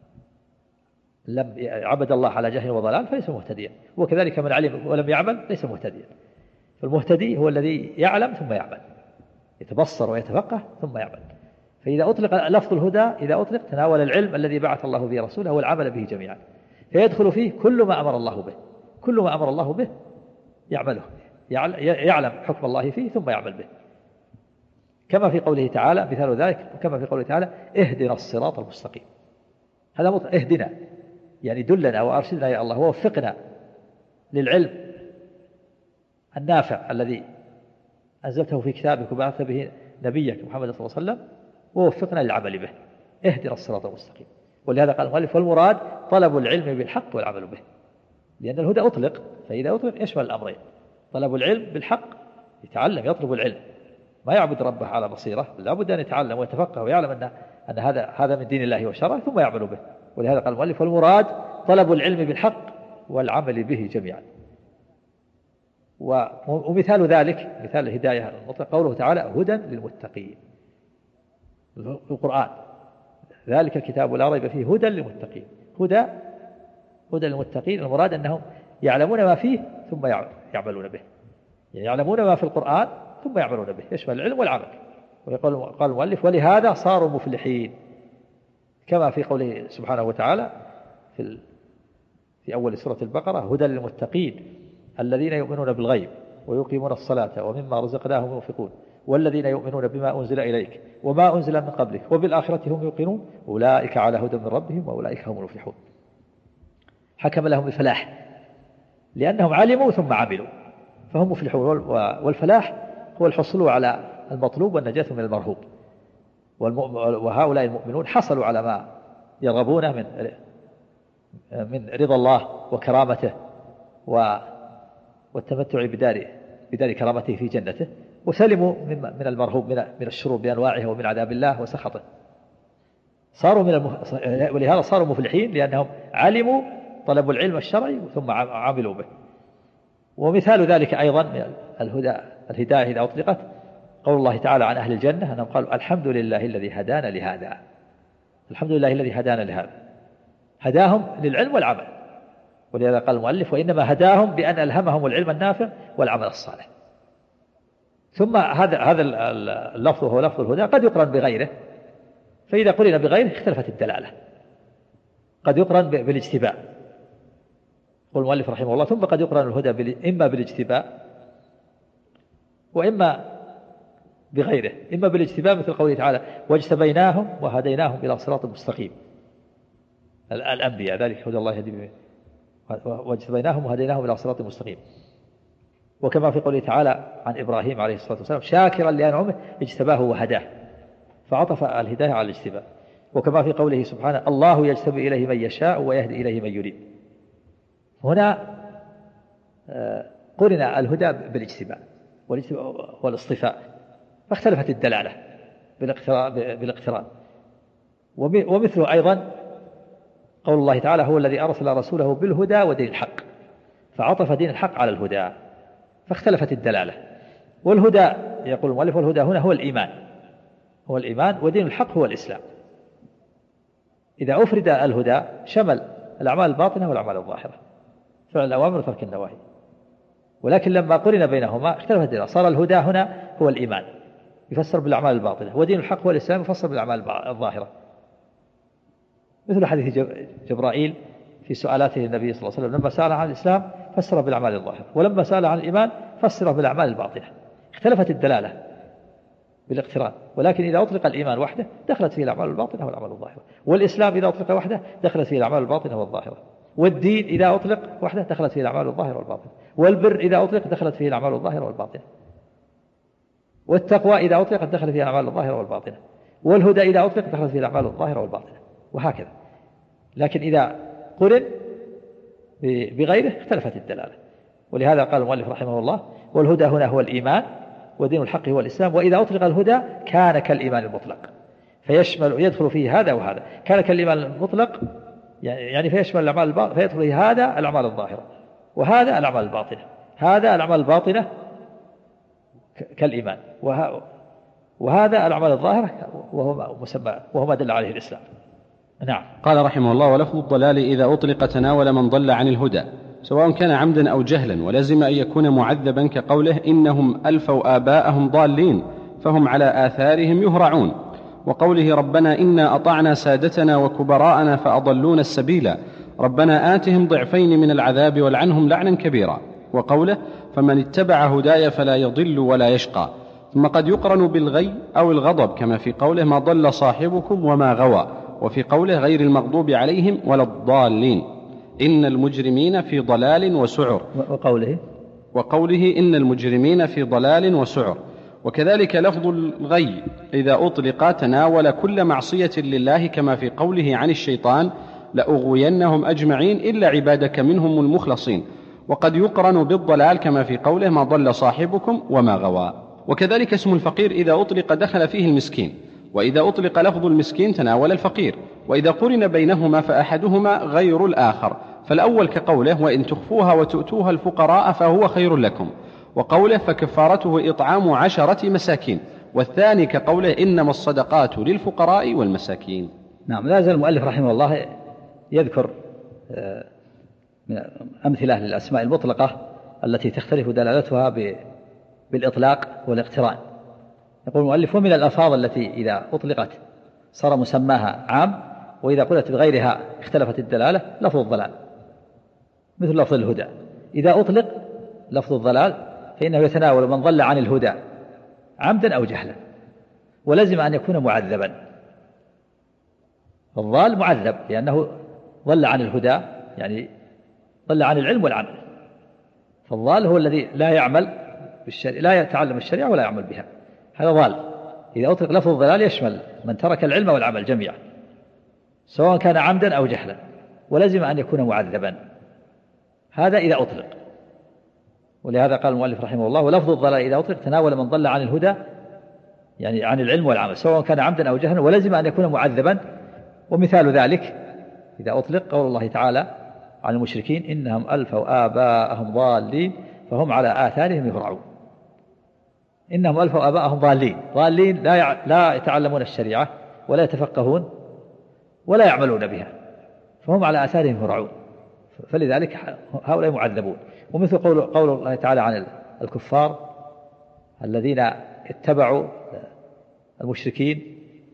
لم عبد الله على جهل وضلال فليس مهتديا، وكذلك من علم ولم يعمل ليس مهتديا. فالمهتدي هو الذي يعلم ثم يعمل، يتبصر ويتفقه ثم يعمل. فإذا أطلق لفظ الهدى، إذا أطلق تناول العلم الذي بعث الله به رسوله والعمل به جميعا، فيدخل فيه كل ما أمر الله به، كل ما أمر الله به يعمله، يعلم حكم الله فيه ثم يعمل به، كما في قوله تعالى مثال ذلك، كما في قوله تعالى: اهدنا الصراط المستقيم. هذا اهدنا يعني دلنا وأرشدنا يا الله، ووفقنا للعلم النافع الذي أنزلته في كتابك وبعثت به نبيك محمد صلى الله عليه وسلم، ووفقنا للعمل به. اهدنا الصراط المستقيم. ولهذا قال المؤلف: والمراد طلب العلم بالحق والعمل به، لأن الهدى أطلق، فإذا أطلق يشمل الأمرين: طلب العلم بالحق، يتعلم يطلب العلم، ما يعبد ربه على بصيرة، لا بد أن يتعلم ويتفقه ويعلم أن هذا من دين الله وشرعه ثم يعمل به. ولهذا قال المؤلف: والمراد طلب العلم بالحق والعمل به جميعا. ومثال ذلك مثال الهداية المطلق قوله تعالى هدى للمتقين في القرآن، ذلك الكتاب لا ريب فيه هدى للمتقين. هدى للمتقين المراد أنهم يعلمون ما فيه ثم يعملون به، يعني يعلمون ما في القرآن ثم يعملون به، يشمل العلم والعمل. قال المؤلف ولهذا صاروا مفلحين، كما في قوله سبحانه وتعالى في أول سورة البقرة هدى للمتقين الذين يؤمنون بالغيب ويقيمون الصلاة ومما رزقناهم ينفقون والذين يؤمنون بما أنزل إليك وما أنزل من قبلك وبالآخرة هم يوقنون أولئك على هدى من ربهم وأولئك هم المفلحون. حكم لهم بالفلاح لأنهم علموا ثم عملوا فهم مفلحون، والفلاح هو الحصول على المطلوب والنجاة من المرهوب، وهؤلاء المؤمنون حصلوا على ما يرغبونه من رضا الله وكرامته والتمتع بدار كرامته في جنته، وسلموا من المرهوب من الشرور بأنواعه ومن عذاب الله وسخطه. ولهذا صاروا مفلحين لأنهم علموا، طلبوا العلم الشرعي ثم عملوا به. ومثال ذلك أيضا من الهداية إذا أطلقت قول الله تعالى عن أهل الجنة أنهم قالوا الحمد لله الذي هدانا لهذا. الحمد لله الذي هدانا لهذا، هداهم للعلم والعمل. ولهذا قال المؤلف وإنما هداهم بأن ألهمهم العلم النافع والعمل الصالح. ثم هذا اللفظ وهو لفظ الهدى قد يقرن بغيره، فإذا قرن بغيره اختلفت الدلالة. قد يقرن بالاجتباء، يقول المؤلف رحمه الله ثم قد يقرن الهدى إما بالاجتباء وإما بغيره. إما بالاجتباء مثل قوله تعالى واجتبيناهم وهديناهم إلى صراط مستقيم، الأنبياء ذلك هدى الله يهدي به، واجتبيناهم وهديناهم إلى صراط مستقيم. وكما في قوله تعالى عن إبراهيم عليه الصلاة والسلام شاكرا لأنعمه اجتباه وهداه، فعطف الهداية على الاجتباء. وكما في قوله سبحانه الله يجتبي إليه من يشاء ويهدي إليه من يريد. هنا قرن الهدى بالاجتباء والاصطفاء، فاختلفت الدلالة بالاقتران. ومثله أيضا قول الله تعالى هو الذي أرسل رسوله بالهدى ودين الحق، فعطف دين الحق على الهدى فاختلفت الدلالة. والهدى يقول المؤلف والهدى هنا هو الإيمان ودين الحق هو الإسلام. إذا أفرد الهدى شمل الأعمال الباطنة والأعمال الظاهرة، فعل الأوامر وترك النواهي. ولكن لما قرن بينهما اختلفت الدلالة، صار الهدى هنا هو الإيمان يفسر بالأعمال الباطنة، ودين الحق هو الإسلام يفسر بالأعمال الظاهرة. مثل حديث جبرائيل في سؤالاته النبي صلى الله عليه وسلم لما سأل عن الإسلام فسر بالأعمال الظاهرة، ولما سأل عن الإيمان فسر بالأعمال الباطنة. اختلفت الدلالة بالاقتران. ولكن إذا أطلق الإيمان وحده دخلت فيه الأعمال الباطنة والأعمال الظاهرة، والإسلام إذا أطلق وحده دخلت فيه الأعمال الباطنة والظاهرة، والدين إذا أطلق وحده دخلت فيه الأعمال الظاهرة والباطنة، والبر إذا أطلق دخلت فيه الأعمال الظاهرة والباطنة، والتقوى إذا أطلق دخلت فيه الأعمال الظاهرة والباطنة، والهدى إذا أطلق دخلت فيه الأعمال الظاهرة والباطنة، وهكذا. لكن إذا قرن بغيره اختلفت الدلالة. ولهذا قال المؤلف رحمه الله والهدى هنا هو الإيمان ودين الحق هو الإسلام. وإذا أطلق الهدى كان كالإيمان المطلق فيشمل يدخل فيه هذا وهذا. كان كالإيمان المطلق يعني فيشمل الأعمال الباطنة، فيدخل فيه هذا الأعمال الظاهرة وهذا الأعمال الباطنة. هذا الأعمال الباطنة كالإيمان، وهذا الأعمال الظاهرة وهو مسمى وهو ما دل عليه الإسلام. نعم. قال رحمه الله ولفظ الضلال إذا أطلق تناول من ضل عن الهدى سواء كان عمدا أو جهلا، ولزم أن يكون معذبا كقوله إنهم ألفوا آباءهم ضالين فهم على آثارهم يهرعون، وقوله ربنا إنا أطعنا سادتنا وكبراءنا فأضلونا السبيلا ربنا آتهم ضعفين من العذاب والعنهم لعنا كبيرا، وقوله فمن اتبع هداي فلا يضل ولا يشقى. ثم قد يقرن بالغي أو الغضب كما في قوله ما ضل صاحبكم وما غوى، وفي قوله غير المغضوب عليهم ولا الضالين إن المجرمين في ضلال وسعر، وقوله إن المجرمين في ضلال وسعر. وكذلك لفظ الغي إذا أطلق تناول كل معصية لله كما في قوله عن الشيطان لأغوينهم أجمعين إلا عبادك منهم المخلصين. وقد يقرن بالضلال كما في قوله ما ضل صاحبكم وما غوى. وكذلك اسم الفقير إذا أطلق دخل فيه المسكين، وإذا أطلق لفظ المسكين تناول الفقير، وإذا قرن بينهما فأحدهما غير الآخر، فالأول كقوله وإن تخفوها وتؤتوها الفقراء فهو خير لكم، وقوله فكفارته إطعام 10 مساكين، والثاني كقوله إنما الصدقات للفقراء والمساكين. نعم. لا يزال المؤلف رحمه الله يذكر أمثلة للأسماء المطلقة التي تختلف دلالتها بالإطلاق والاقتران. يقول المؤلف ومن الألفاظ التي إذا أطلقت صار مسماها عام، وإذا قلت بغيرها اختلفت الدلالة، لفظ الضلال، مثل لفظ الهدى. إذا أطلق لفظ الضلال فإنه يتناول من ضل عن الهدى عمدا أو جهلا، ولزم أن يكون معذبا. الضال معذب لأنه ضل عن الهدى، يعني ضل عن العلم والعمل. فالضال هو الذي لا يعمل بالشريعة، لا يتعلم الشريعة ولا يعمل بها، هذا ضال. إذا أطلق لفظ الضلال يشمل من ترك العلم والعمل جميعا سواء كان عمدا أو جهلا، ولزم أن يكون معذبا. هذا إذا أطلق. ولهذا قال المؤلف رحمه الله ولفظ الضلال إذا أطلق تناول من ضل عن الهدى، يعني عن العلم والعمل سواء كان عمدا أو جهلا، ولزم أن يكون معذبا. ومثال ذلك إذا أطلق قول الله تعالى عن المشركين إنهم ألفوا آباءهم ضالين فهم على آثارهم يهرعون. إنهم ألفوا آباءهم ضالين لا يتعلمون الشريعة ولا يتفقهون ولا يعملون بها، فهم على آثارهم يهرعون، فلذلك هؤلاء معذبون. ومثل قول الله تعالى عن الكفار الذين اتبعوا المشركين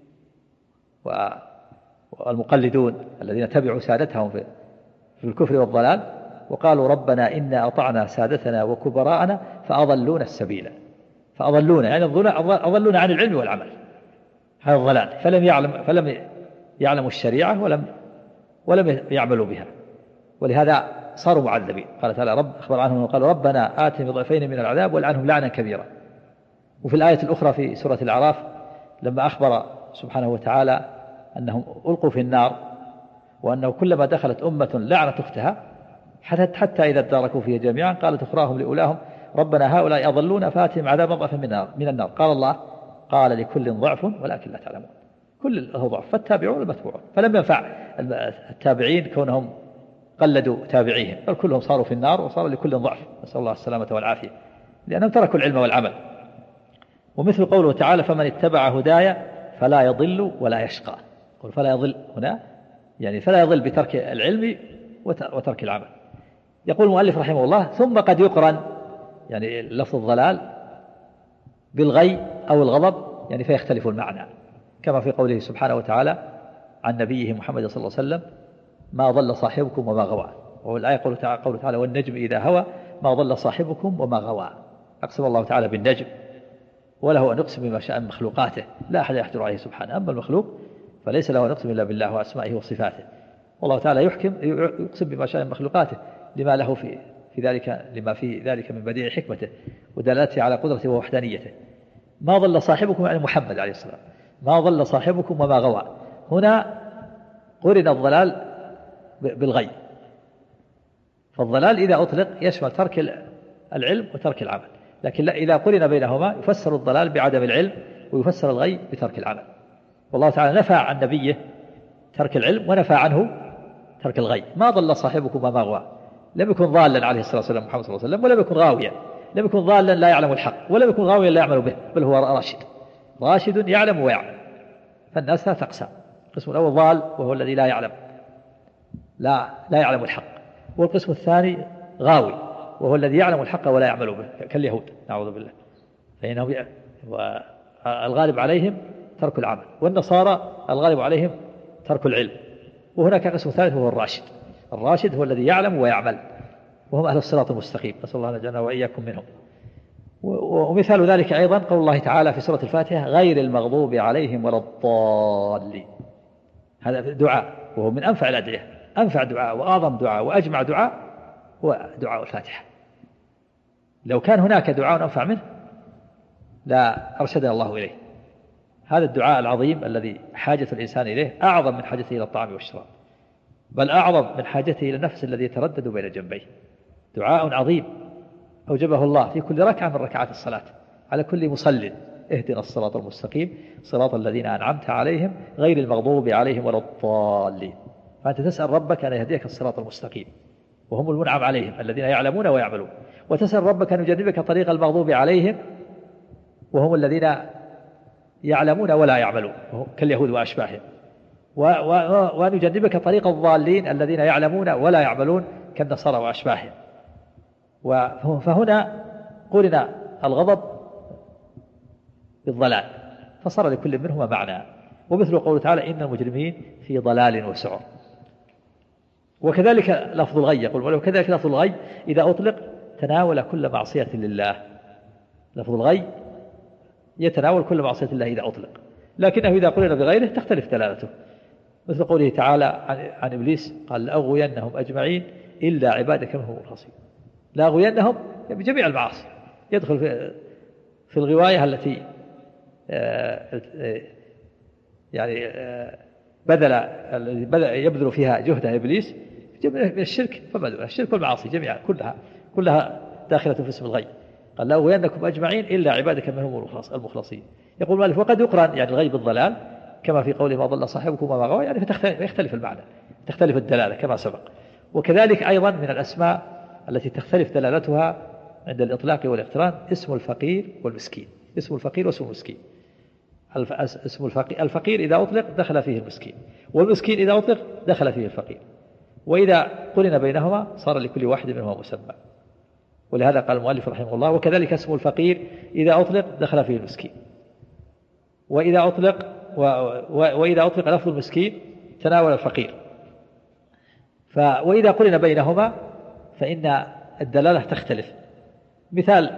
والمقلدون الذين تبعوا سادتهم في الكفر والضلال وقالوا ربنا إنا أطعنا سادتنا وكبراءنا فأضلونا السبيل. فأضلونا يعني أضلونا عن العلم والعمل، هذا الضلال. فلم يعلموا الشريعة ولم يعملوا بها، ولهذا صاروا معذبين. قال تعالى أخبر عنهم وقالوا ربنا آتهم ضعفين من العذاب والعنهم لعنا كبيرا. وفي الآية الأخرى في سورة الأعراف لما أخبر سبحانه وتعالى أنهم ألقوا في النار وأنه كلما دخلت أمة لعنت أختها حتى إذا اداركوا فيها جميعا قالت أخراهم لأولاهم ربنا هؤلاء أضلونا فآتهم عذابا ضعفا من النار. قال الله قال لكل ضعف ولكن لا تعلمون. كل له ضعف، فالتابعون المتبوعون. فلم ينفع التابعين كونهم قلدوا تابعيهم، بل كلهم صاروا في النار وصار لكل ضعف، نسأل الله السلامة والعافية، لأنهم تركوا العلم والعمل. ومثل قوله تعالى فمن اتبع هدايا فلا يضل ولا يشقى. قل فلا يضل هنا يعني فلا يضل بترك العلم وترك العمل. يقول المؤلف رحمه الله ثم قد يقرن يعني لفظ الضلال بالغي أو الغضب، يعني فيختلف المعنى، كما في قوله سبحانه وتعالى عن نبيه محمد صلى الله عليه وسلم ما ضل صاحبكم وما غوى. والآية قوله تعالى والنجم إذا هوى ما ضل صاحبكم وما غوى. أقسم الله تعالى بالنجم، وله أن يقسم بما شاء من مخلوقاته لا أحد يحجر عليه سبحانه. أما المخلوق فليس له أن يقسم إلا بالله وأسمائه وصفاته. والله تعالى يقسم بما شاء من مخلوقاته لما له لما في ذلك من بديع حكمته ودلالته على قدرته ووحدانيته. ما ضل صاحبكم يعني محمد عليه السلام، ما ضل صاحبكم وما غوى. هنا قرن الضلال بالغي. فالضلال إذا أطلق يشمل ترك العلم وترك العمل، لكن إذا قرن بينهما يفسر الضلال بعدم العلم ويفسر الغي بترك العمل. والله تعالى نفى عن نبيه ترك العلم ونفى عنه ترك الغي. ما ضل صاحبكم وما غوى، لم يكن ضالا عليه الصلاة والسلام محمد صلى الله عليه وسلم، ولم يكن غاويا، لم يكن ضالا لا يعلم الحق، ولم يكن غاويا لا يعمل به، بل هو راشد يعلم ويعمل. فالناس ثلاث أقسام: القسم الأول ضال وهو الذي لا يعلم لا يعلم الحق، والقسم الثاني غاوي وهو الذي يعلم الحق ولا يعمل به كاليهود نعوذ بالله، فإنهم الغالب عليهم ترك العمل، والنصارى الغالب عليهم ترك العلم. وهناك قسم ثالث وهو الراشد هو الذي يعلم ويعمل، وهم أهل الصراط المستقيم، نسأل الله أن يجعلنا وإياكم منهم. ومثال ذلك أيضا قول الله تعالى في سورة الفاتحة غير المغضوب عليهم ولا الضالين. هذا دعاء وهو من أنفع الأدعية، أنفع دعاء وأعظم دعاء وأجمع دعاء هو دعاء الفاتحة. لو كان هناك دعاء أنفع منه لا أرشدنا الله إليه. هذا الدعاء العظيم الذي حاجة الإنسان إليه أعظم من حاجته إلى الطعام والشراب، بل أعظم من حاجته إلى النفس الذي يتردد بين جنبيه. دعاء عظيم أوجبه الله في كل ركعة من ركعات الصلاة على كل مصل: اهدنا الصراط المستقيم صراط الذين أنعمت عليهم غير المغضوب عليهم ولا الضالين. فأنت تسأل ربك أن يهديك الصراط المستقيم، وهم المنعم عليهم الذين يعلمون ويعملون. وتسأل ربك أن يجنبك طريق المغضوب عليهم وهم الذين يعلمون ولا يعملون كاليهود وأشباههم، وأن يجنبك طريق الضالين الذين يعلمون ولا يعملون كالنصارى وأشباههم. فهنا قرن الغضب بالضلال فصار لكل منهما معنى، ومثل قوله تعالى إن المجرمين في ضلال وسعر. وكذلك لفظ الغي، يقول وكذلك لفظ الغي إذا أطلق تناول كل معصية لله. لفظ الغي يتناول كل معصية الله إذا أطلق، لكنه إذا قرن بغيره تختلف دلالته، مثل قوله تعالى عن إبليس قال لأغوينهم أجمعين إلا عبادك منهم المخلصين. لأغوينهم بجميع المعاصي، يدخل في الغواية التي يعني بدأ يبذل فيها جهد إبليس من الشرك، فبدأ الشرك والمعاصي جميعا كلها داخلة في اسم الغي. قال لأغوينكم أجمعين إلا عبادك منهم المخلصين. يقول مالك وقد يقرن يعني الغي بالضلال كما في قوله ما ضل صاحبكم وما غوى، يعني فيختلف المعنى، تختلف الدلالة كما سبق. وكذلك أيضا من الأسماء التي تختلف دلالتها عند الإطلاق والاقتران اسم الفقير والمسكين. اسم الفقير واسم المسكين. اسم الفقير إذا أطلق دخل فيه المسكين، والمسكين إذا أطلق دخل فيه الفقير، وإذا قرن بينهما صار لكل واحد منهما مسمى. ولهذا قال المؤلف رحمه الله وكذلك اسم الفقير إذا أطلق دخل فيه المسكين، وإذا أطلق لفظ المسكين تناول الفقير. وإذا قرن بينهما فإن الدلالة تختلف. مثال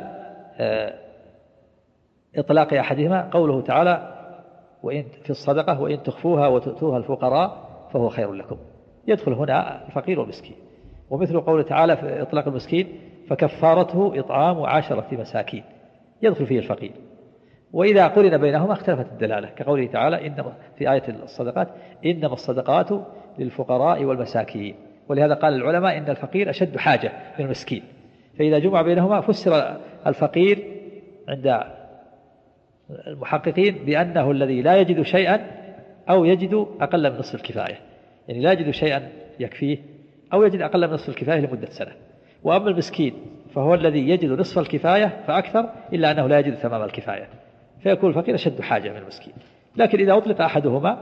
إطلاق أحدهما قوله تعالى وإن في الصدقة وإن تخفوها وتؤتوها الفقراء فهو خير لكم، يدخل هنا الفقير والمسكين. ومثل قوله تعالى في إطلاق المسكين فكفارته إطعام 10 مساكين، يدخل فيه الفقير. وإذا قرن بينهما اختلفت الدلالة كقوله تعالى إن في آية الصدقات إنما الصدقات للفقراء والمساكين. ولهذا قال العلماء إن الفقير أشد حاجة من المسكين، فإذا جمع بينهما فسر الفقير عند المحققين بأنه الذي لا يجد شيئا أو يجد أقل من نصف الكفاية، يعني لا يجد شيئا يكفيه أو يجد أقل من نصف الكفاية لمدة سنة. وأما المسكين فهو الذي يجد نصف الكفاية فأكثر إلا أنه لا يجد تمام الكفاية، فيكون الفقير أشد حاجة من المسكين. لكن إذا أطلق أحدهما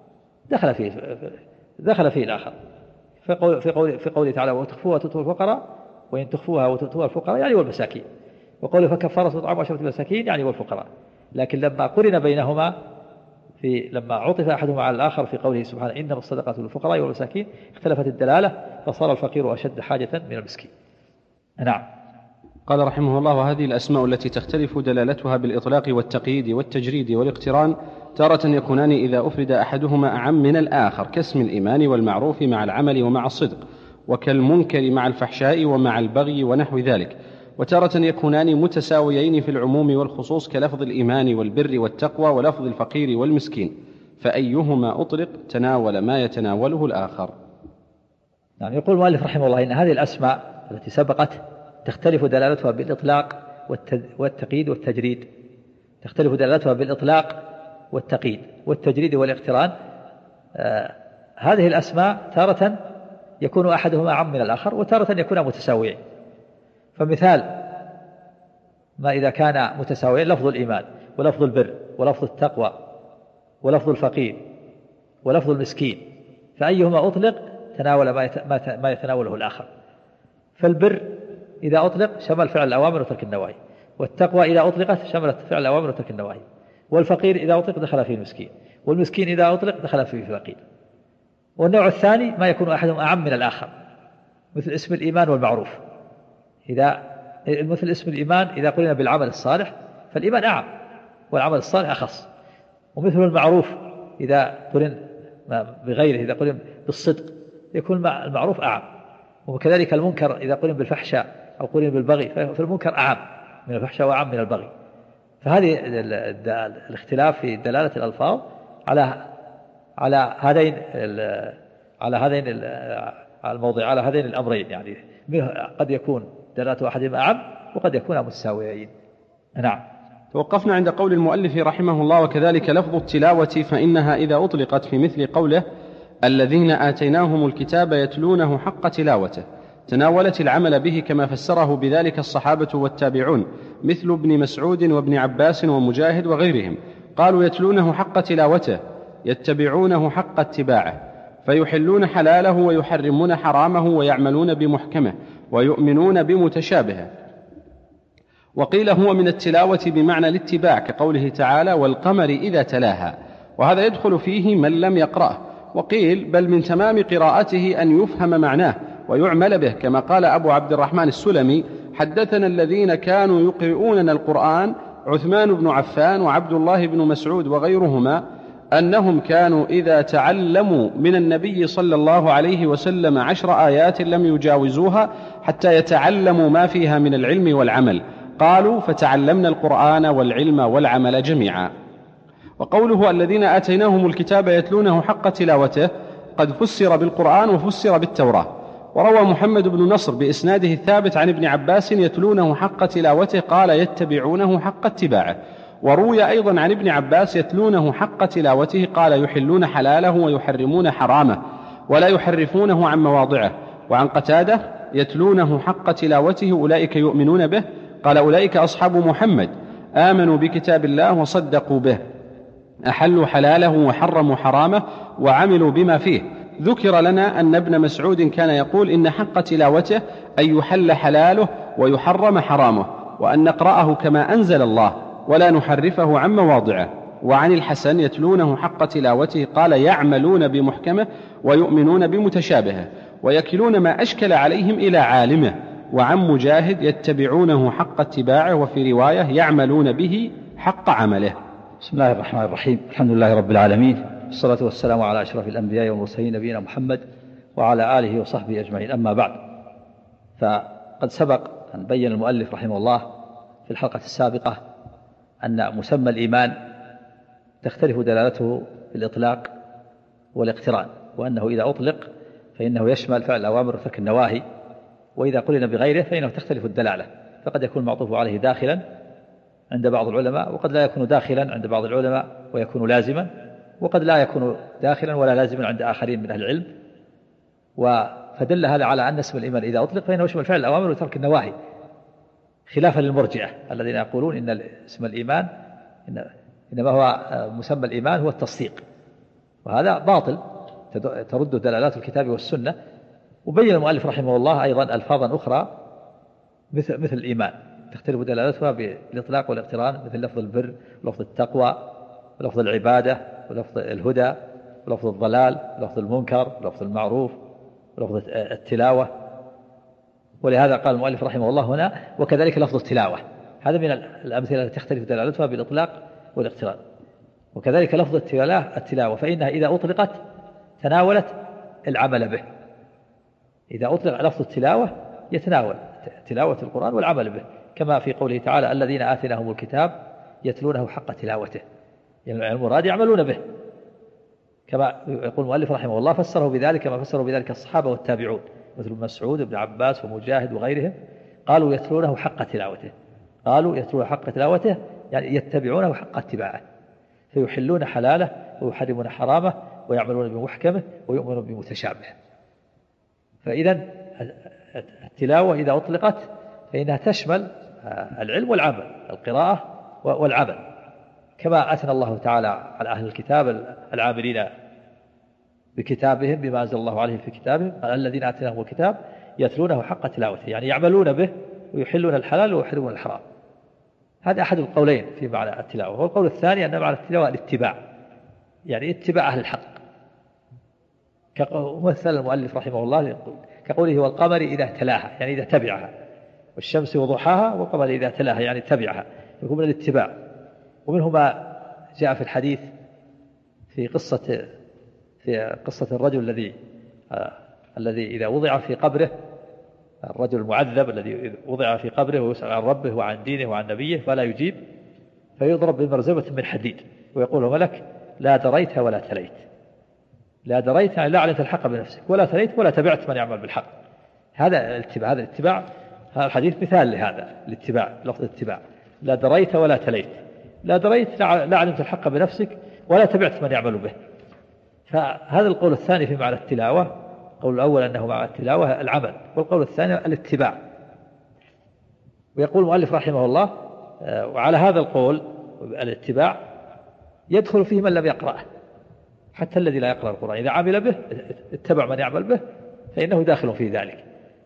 دخل فيه الآخر، في قوله تعالى وتخفوها وتؤتوا الفقراء وإن تخفوها وتؤتوها الفقراء يعني والمساكين، وقوله فكفارة إطعام 10 مساكين يعني والفقراء. لكن لما قرن بينهما لما عطف أحدهما على الآخر في قوله سبحانه إنما الصدقات للفقراء والمساكين اختلفت الدلالة فصار الفقير أشد حاجة من المسكين. نعم. قال رحمه الله وهذه الأسماء التي تختلف دلالتها بالإطلاق والتقييد والتجريد والاقتران تارة يكونان إذا أفرد أحدهما أعم من الآخر كاسم الإيمان والمعروف مع العمل ومع الصدق، وكالمنكر مع الفحشاء ومع البغي ونحو ذلك، وتارة يكونان متساويين في العموم والخصوص كلفظ الإيمان والبر والتقوى ولفظ الفقير والمسكين، فأيهما أطلق تناول ما يتناوله الآخر. يعني يقول المؤلف رحمه الله إن هذه الأسماء التي سبقت تختلف دلالتها بالإطلاق والتقييد والتجريد، تختلف دلالتها بالإطلاق والتقييد والتجريد والاقتران. هذه الأسماء تارة يكون أحدهما أعم من الآخر وتارة يكون متساويين. فمثال ما إذا كان متساويين لفظ الإيمان ولفظ البر ولفظ التقوى ولفظ الفقير ولفظ المسكين، فأيهما أطلق تناول ما يتناوله الآخر. فالبر إذا أطلق شمل فعل الأوامر وترك النواهي، والتقوى إذا أطلقت شملت فعل الأوامر وترك النواهي، والفقير إذا أطلق دخل فيه المسكين، والمسكين إذا أطلق دخل فيه الفقير. والنوع الثاني ما يكون أحدهم أعم من الآخر مثل اسم الإيمان والمعروف، مثل اسم الإيمان إذا قلنا بالعمل الصالح فالإيمان أعم والعمل الصالح أخص. ومثل المعروف إذا قلنا بغيره إذا قلنا بالصدق يكون المعروف أعم. وكذلك المنكر إذا قلنا بالفحشاء أو قلنا بالبغي فالمنكر أعم من الفحشاء وأعم من البغي. فهذه الاختلاف في دلالة الألفاظ على هذين الأمرين، يعني قد يكون دلالة أحدهما أعم وقد يكون متساويين. نعم. توقفنا عند قول المؤلف رحمه الله وكذلك لفظ التلاوة فإنها إذا أطلقت في مثل قوله الذين آتيناهم الكتاب يتلونه حق تلاوته تناولت العمل به كما فسره بذلك الصحابة والتابعون مثل ابن مسعود وابن عباس ومجاهد وغيرهم. قالوا يتلونه حق تلاوته، يتبعونه حق اتباعه، فيحلون حلاله ويحرمون حرامه ويعملون بمحكمه ويؤمنون بمتشابهه. وقيل هو من التلاوة بمعنى الاتباع كقوله تعالى والقمر إذا تلاها، وهذا يدخل فيه من لم يقرأه. وقيل بل من تمام قراءته أن يفهم معناه ويعمل به، كما قال أبو عبد الرحمن السلمي حدثنا الذين كانوا يقرؤوننا القرآن عثمان بن عفان وعبد الله بن مسعود وغيرهما أنهم كانوا إذا تعلموا من النبي صلى الله عليه وسلم 10 آيات لم يجاوزوها حتى يتعلموا ما فيها من العلم والعمل. قالوا فتعلمنا القرآن والعلم والعمل جميعا. وقوله الذين آتيناهم الكتاب يتلونه حق تلاوته قد فسر بالقرآن وفسر بالتوراة. وروى محمد بن نصر بإسناده الثابت عن ابن عباس يتلونه حق تلاوته قال يتبعونه حق اتباعه. وروي أيضا عن ابن عباس يتلونه حق تلاوته قال يحلون حلاله ويحرمون حرامه ولا يحرفونه عن مواضعه. وعن قتادة يتلونه حق تلاوته أولئك يؤمنون به قال أولئك أصحاب محمد آمنوا بكتاب الله وصدقوا به، أحلوا حلاله وحرموا حرامه وعملوا بما فيه. ذكر لنا أن ابن مسعود كان يقول إن حق تلاوته أن يحل حلاله ويحرم حرامه، وأن نقرأه كما أنزل الله ولا نحرفه عن مواضعه. وعن الحسن يتلونه حق تلاوته قال يعملون بمحكمه ويؤمنون بمتشابهه ويكلون ما أشكل عليهم إلى عالمه. وعن مجاهد يتبعونه حق اتباعه، وفي رواية يعملون به حق عمله. بسم الله الرحمن الرحيم. الحمد لله رب العالمين، والصلاة والسلام على أشرف الأنبياء والمرسلين نبينا محمد وعلى آله وصحبه أجمعين. أما بعد، فقد سبق أن بين المؤلف رحمه الله في الحلقة السابقة أن مسمى الإيمان تختلف دلالته في الإطلاق والاقتران، وأنه إذا أطلق فإنه يشمل فعل الأوامر وترك النواهي، وإذا قلنا بغيره فإنه تختلف الدلالة، فقد يكون المعطوف عليه داخلا عند بعض العلماء، وقد لا يكون داخلا عند بعض العلماء ويكون لازما، وقد لا يكون داخلا ولا لازما عند آخرين من أهل العلم. فدل هذا على أن اسم الإيمان إذا أطلق فإنه يشمل فعل الأوامر وترك النواهي، خلافا للمرجئة الذين يقولون إن اسم الإيمان إنما هو مسمى الإيمان هو التصديق، وهذا باطل ترد دلالات الكتاب والسنة. وبين المؤلف رحمه الله أيضا ألفاظا أخرى مثل الإيمان تختلف دلالتها بالإطلاق والاقتران، مثل لفظ البر ولفظ التقوى ولفظ العبادة ولفظ الهدى ولفظ الضلال ولفظ المنكر ولفظ المعروف ولفظ التلاوة. ولهذا قال المؤلف رحمه الله هنا وكذلك لفظ التلاوة، هذا من الأمثلة التي تختلف دلالتها بالإطلاق والاقتران. وكذلك لفظ التلاوة فإنها إذا أطلقت تناولت العمل به. إذا أطلق لفظ التلاوة يتناول تلاوة القرآن والعمل به، كما في قوله تعالى الذين آتيناهم الكتاب يتلونه حق تلاوته، يعني المراد يعملون به، كما يقول المؤلف رحمه الله فسره بذلك كما فسروا بذلك الصحابة والتابعون مثل مسعود بن عباس ومجاهد وغيرهم، قالوا يتلونه حق تلاوته، قالوا يتلونه حق تلاوته يعني يتبعونه حق اتباعه، فيحلون حلاله ويحرمون حرامه ويعملون بمحكمه ويؤمنون بمتشابه. فإذا التلاوة إذا أطلقت فإنها تشمل العلم والعمل، القراءة والعمل، كما أثنى الله تعالى على أهل الكتاب العاملين بكتابهم بما أنزل الله عليهم في كتابهم الذين آتيناهم الكتاب يتلونه حق تلاوته، يعني يعملون به ويحلون الحلال ويحرمون الحرام. هذا أحد القولين في معنى التلاوة. والقول الثاني أن معنى التلاوة الاتباع، يعني اتباع أهل الحق، كمثل المؤلف رحمه الله كقوله والقمر إذا تلاها يعني إذا تبعها، والشمس وضحاها والقمر إذا تلاها يعني تبعها، يكون من الاتباع. ومنه ما جاء في الحديث في قصة الرجل الذي إذا وضع في قبره، الرجل المعذب الذي وضع في قبره ويسأل عن ربه وعن دينه وعن نبيه فلا يجيب، فيضرب بمرزبة من حديد ويقول ملك لا دريت ولا تليت. لا دريت يعني لا علمت الحق بنفسك، ولا تليت ولا تبعت من يعمل بالحق. هذا الاتباع، هذا الحديث مثال لهذا الاتباع، لفظ الاتباع لا دريت ولا تليت. لا دريت لا علمت الحق بنفسك ولا تبعت من يعمل به. فهذا القول الثاني في معنى التلاوة القول الأول أنه مع التلاوة العمل، والقول الثاني الاتباع. ويقول المؤلف رحمه الله وعلى هذا القول الاتباع يدخل فيه من لم يقرأه، حتى الذي لا يقرأ القرآن إذا عمل به اتبع من يعمل به فإنه داخل في ذلك.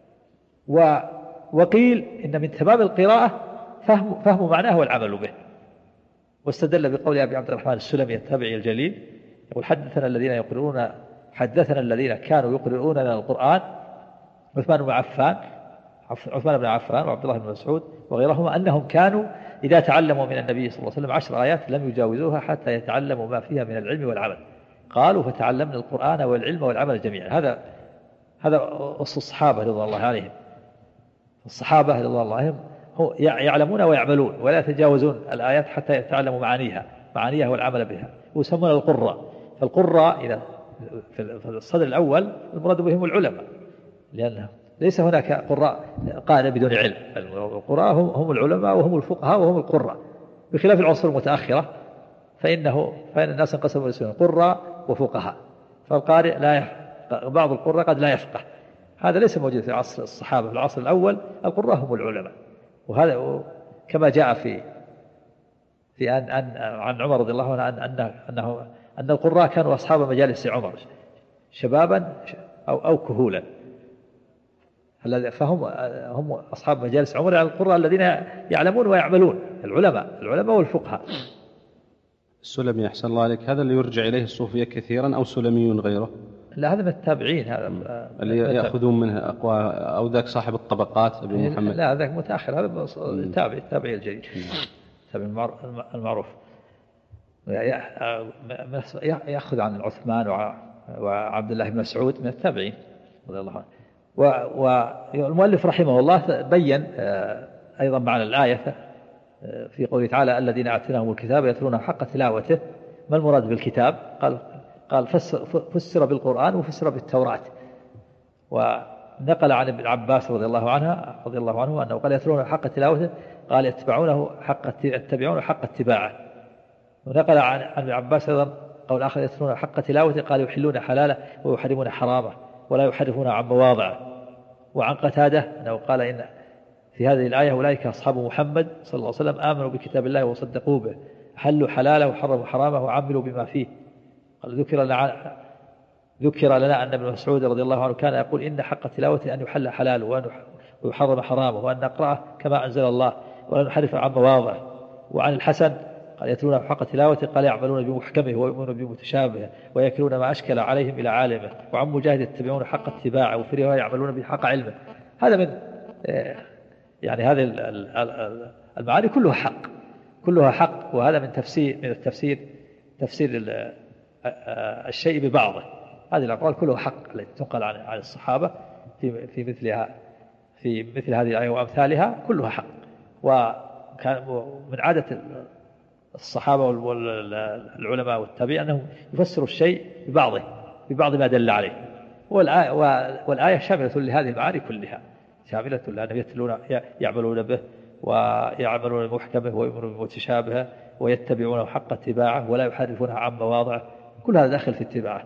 وقيل إن من تمام القراءة فهم معناه والعمل به، واستدل بقول أبي عبد الرحمن السلمي التابعي الجليل يقول حدثنا الذين كانوا يقرؤون لنا القرآن عثمان بن عفان وعبد الله بن مسعود وغيرهما أنهم كانوا إذا تعلموا من النبي صلى الله عليه وسلم 10 آيات لم يجاوزوها حتى يتعلموا ما فيها من العلم والعمل. قالوا فتعلمنا القرآن والعلم والعمل جميعا. هذا أصل الصحابة رضي الله عليهم. الصحابة رضي الله عليهم يعلمون ويعملون ولا يتجاوزون الآيات حتى يتعلموا معانيها والعمل بها، ويسمون القراء. فالقراء إذا في الصدر الأول المراد بهم العلماء، لأنه ليس هناك قراء قارئ بدون علم. القراء هم العلماء وهم الفقهاء وهم القراء، بخلاف العصور المتأخرة فإن الناس انقسموا إلى قراء وفقهاء. فالقارئ بعض القراء قد لا يفقه، هذا ليس موجود في عصر الصحابة. في العصر الأول القراء هم العلماء، وهذا كما جاء في عن عمر رضي الله عنه أن القراء كانوا أصحاب مجالس عمر شبابا أو كهولا، فهم أصحاب مجالس عمر، يعني القراء الذين يعلمون ويعملون، العلماء والفقهاء. السلمي أحسن الله عليك، هذا اللي يرجع إليه الصوفية كثيرا أو سلمي غيره؟ لا، هذا من التابعين، هذا اللي يأخذون منه أقوى، أو ذاك صاحب الطبقات أبو محمد؟ لا، ذاك متأخر، هذا التابعي الجليل، التابعي المعروف، يأخذ عن عثمان وعبد الله بن مسعود من التابعين رضي الله عنه. والمؤلف رحمه الله بين أيضا معنى الآية في قوله تعالى الذين آتيناهم الكتاب يتلونه حق تلاوته. ما المراد بالكتاب؟ قال فسر بالقرآن وفسر بالتوراة. ونقل عن ابن عباس رضي الله عنه أنه قال يتلونه حق تلاوته، قال يتبعونه حق اتباعه. ونقل عن ابن عباس أيضا قول آخر يتلونه حق تلاوته، قال يحلون حلاله ويحرمون حرامه ولا يحرفون عن مواضعه. وعن قتادة أنه قال إن في هذه الآية أولئك أصحاب محمد صلى الله عليه وسلم آمنوا بكتاب الله وصدقوا به، حلوا حلاله وحرموا حرامه وعملوا بما فيه. قال ذكر لنا أن ابن مسعود رضي الله عنه كان يقول إن حق تلاوته أن يحل حلاله ويحرم حرامه وأن نقرأه كما أنزل الله ولا نحرف عن مواضعه. وعن الحسن قال يتلون حق تلاوته، قال يعملون بمحكمه ويؤمنون بمتشابهه ويكلون ما أشكل عليهم إلى عالمه. وعن مجاهد يتبعون حق اتباعه، وفي رواية يعملون بحق علمه. هذا من يعني هذه المعاني كلها حق، وهذا من تفسير الشيء ببعضه. هذه الأقوال كلها حق التي تنقل عن الصحابة في مثل هذه الآية وأمثالها كلها حق. وكان من عادة الصحابة والعلماء والتابعين أنهم يفسروا الشيء ببعض ما دل عليه. والآية شاملة لهذه المعاني كلها، شاملة لأنهم يعملون به ويعملون بمحكمه ويؤمنون بمتشابهه ويتبعونه حق اتباعه ولا يحرفونها عن مواضعه. كل هذا داخل في اتباعه،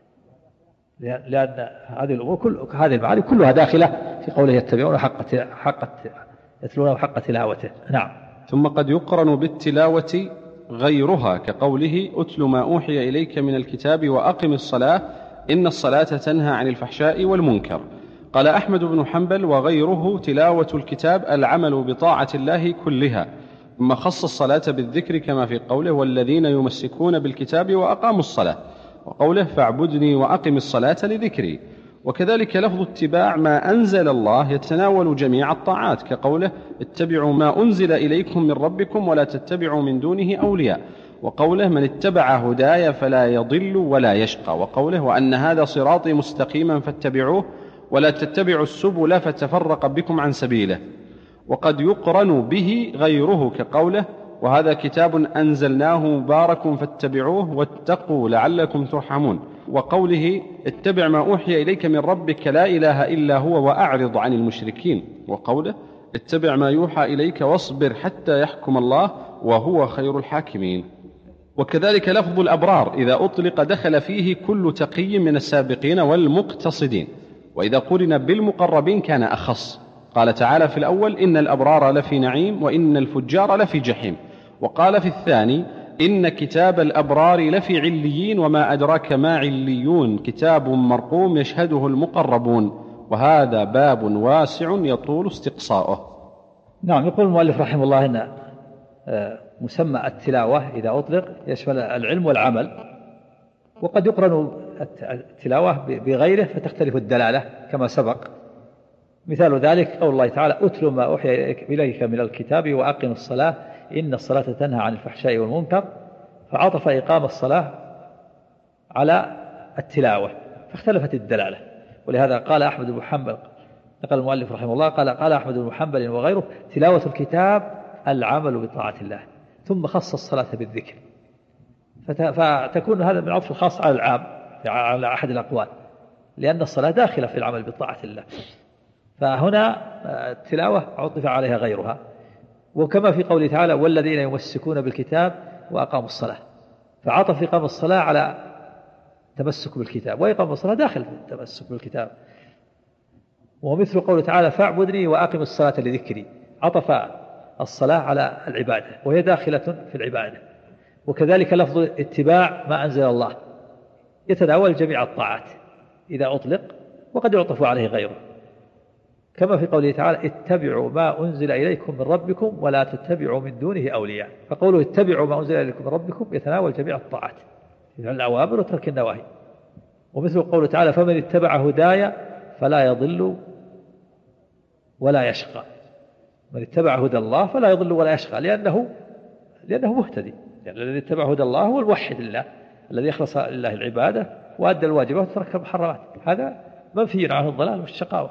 لأن هذه الأمور هذه المعاني كلها داخلة في قوله يتبعون يتلونه حق تلاوته. نعم. ثم قد يقرن بالتلاوة غيرها كقوله أتل ما أوحي إليك من الكتاب وأقم الصلاة إن الصلاة تنهى عن الفحشاء والمنكر. قال أحمد بن حنبل وغيره تلاوة الكتاب العمل بطاعة الله كلها، ثم خص الصلاة بالذكر كما في قوله والذين يمسكون بالكتاب وأقاموا الصلاة، وقوله فاعبدني وأقم الصلاة لذكري. وكذلك لفظ اتباع ما أنزل الله يتناول جميع الطاعات كقوله اتبعوا ما أنزل إليكم من ربكم ولا تتبعوا من دونه أولياء، وقوله من اتبع هداي فلا يضل ولا يشقى، وقوله وأن هذا صراطي مستقيما فاتبعوه ولا تتبعوا السبل فتفرق بكم عن سبيله. وقد يقرن به غيره كقوله وهذا كتاب أنزلناه مبارك فاتبعوه واتقوا لعلكم ترحمون، وقوله اتبع ما أوحي إليك من ربك لا إله إلا هو وأعرض عن المشركين، وقوله اتبع ما يوحى إليك واصبر حتى يحكم الله وهو خير الحاكمين. وكذلك لفظ الأبرار إذا أطلق دخل فيه كل تقي من السابقين والمقتصدين، وإذا قرن بالمقربين كان أخص. قال تعالى في الأول: إن الأبرار لفي نعيم وإن الفجار لفي جحيم. وقال في الثاني: إن كتاب الأبرار لفي عليين وما أدراك ما عليون كتاب مرقوم يشهده المقربون. وهذا باب واسع يطول استقصاؤه. نعم. يقول المؤلف رحمه الله إن مسمى التلاوة إذا أطلق يشمل العلم والعمل، وقد يقرن التلاوة بغيره فتختلف الدلالة كما سبق. مثال ذلك قول الله تعالى: أتل ما أوحي إليك من الكتاب وأقم الصلاة إن الصلاة تنهى عن الفحشاء والمنكر، فعطف إقام الصلاة على التلاوة فاختلفت الدلالة. ولهذا قال أحمد بن حنبل، نقل المؤلف رحمه الله قال أحمد بن حنبل وغيره: تلاوة الكتاب العمل بطاعة الله، ثم خص الصلاة بالذكر، فتكون هذا من عطف الخاص على العام على أحد الأقوال، لأن الصلاة داخلة في العمل بطاعة الله، فهنا التلاوة عطف عليها غيرها. وكما في قوله تعالى: والذين يمسكون بالكتاب وأقاموا الصلاة، فعطف إقام الصلاة على تمسك بالكتاب، وإقام الصلاة داخل في التمسك بالكتاب. ومثل قوله تعالى: فاعبدني وأقم الصلاة لذكري، عطف الصلاة على العبادة وهي داخلة في العبادة. وكذلك لفظ اتباع ما أنزل الله يتناول جميع الطاعات إذا أطلق، وقد يعطف عليه غيره، كما في قوله تعالى: اتبعوا ما أنزل إليكم من ربكم ولا تتبعوا من دونه أولياء. فقوله اتبعوا ما أنزل إليكم من ربكم يتناول جميع الطاعات، يعني الأوامر وترك النواهي. ومثل قوله تعالى: فمن اتبع هدايا فلا يضل ولا يشقى. من اتبع هدى الله فلا يضل ولا يشقى، لأنه مهتدي. يعني الذي اتبع هدى الله هو الموحد لله الذي يخلص لله العبادة وأدى الواجبات وترك المحرمات، هذا منفي عنه الضلال والشقاوة.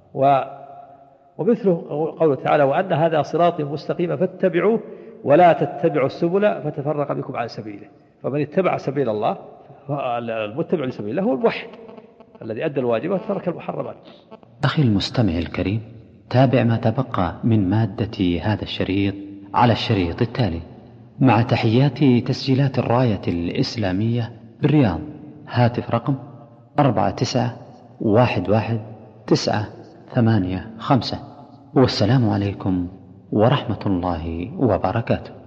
ومثله قوله تعالى: وأن هذا صراطي مستقيما فاتبعوه ولا تتبعوا السبل فتفرق بكم عن سبيله. فمن اتبع سبيل الله، المتبع لسبيل الله هو الموحد الذي أدى الواجبات وترك المحرمات. أخي المستمع الكريم، تابع ما تبقى من مادة هذا الشريط على الشريط التالي. مع تحيات تسجيلات الراية الإسلامية بالرياض، هاتف رقم 49111985. والسلام عليكم ورحمة الله وبركاته.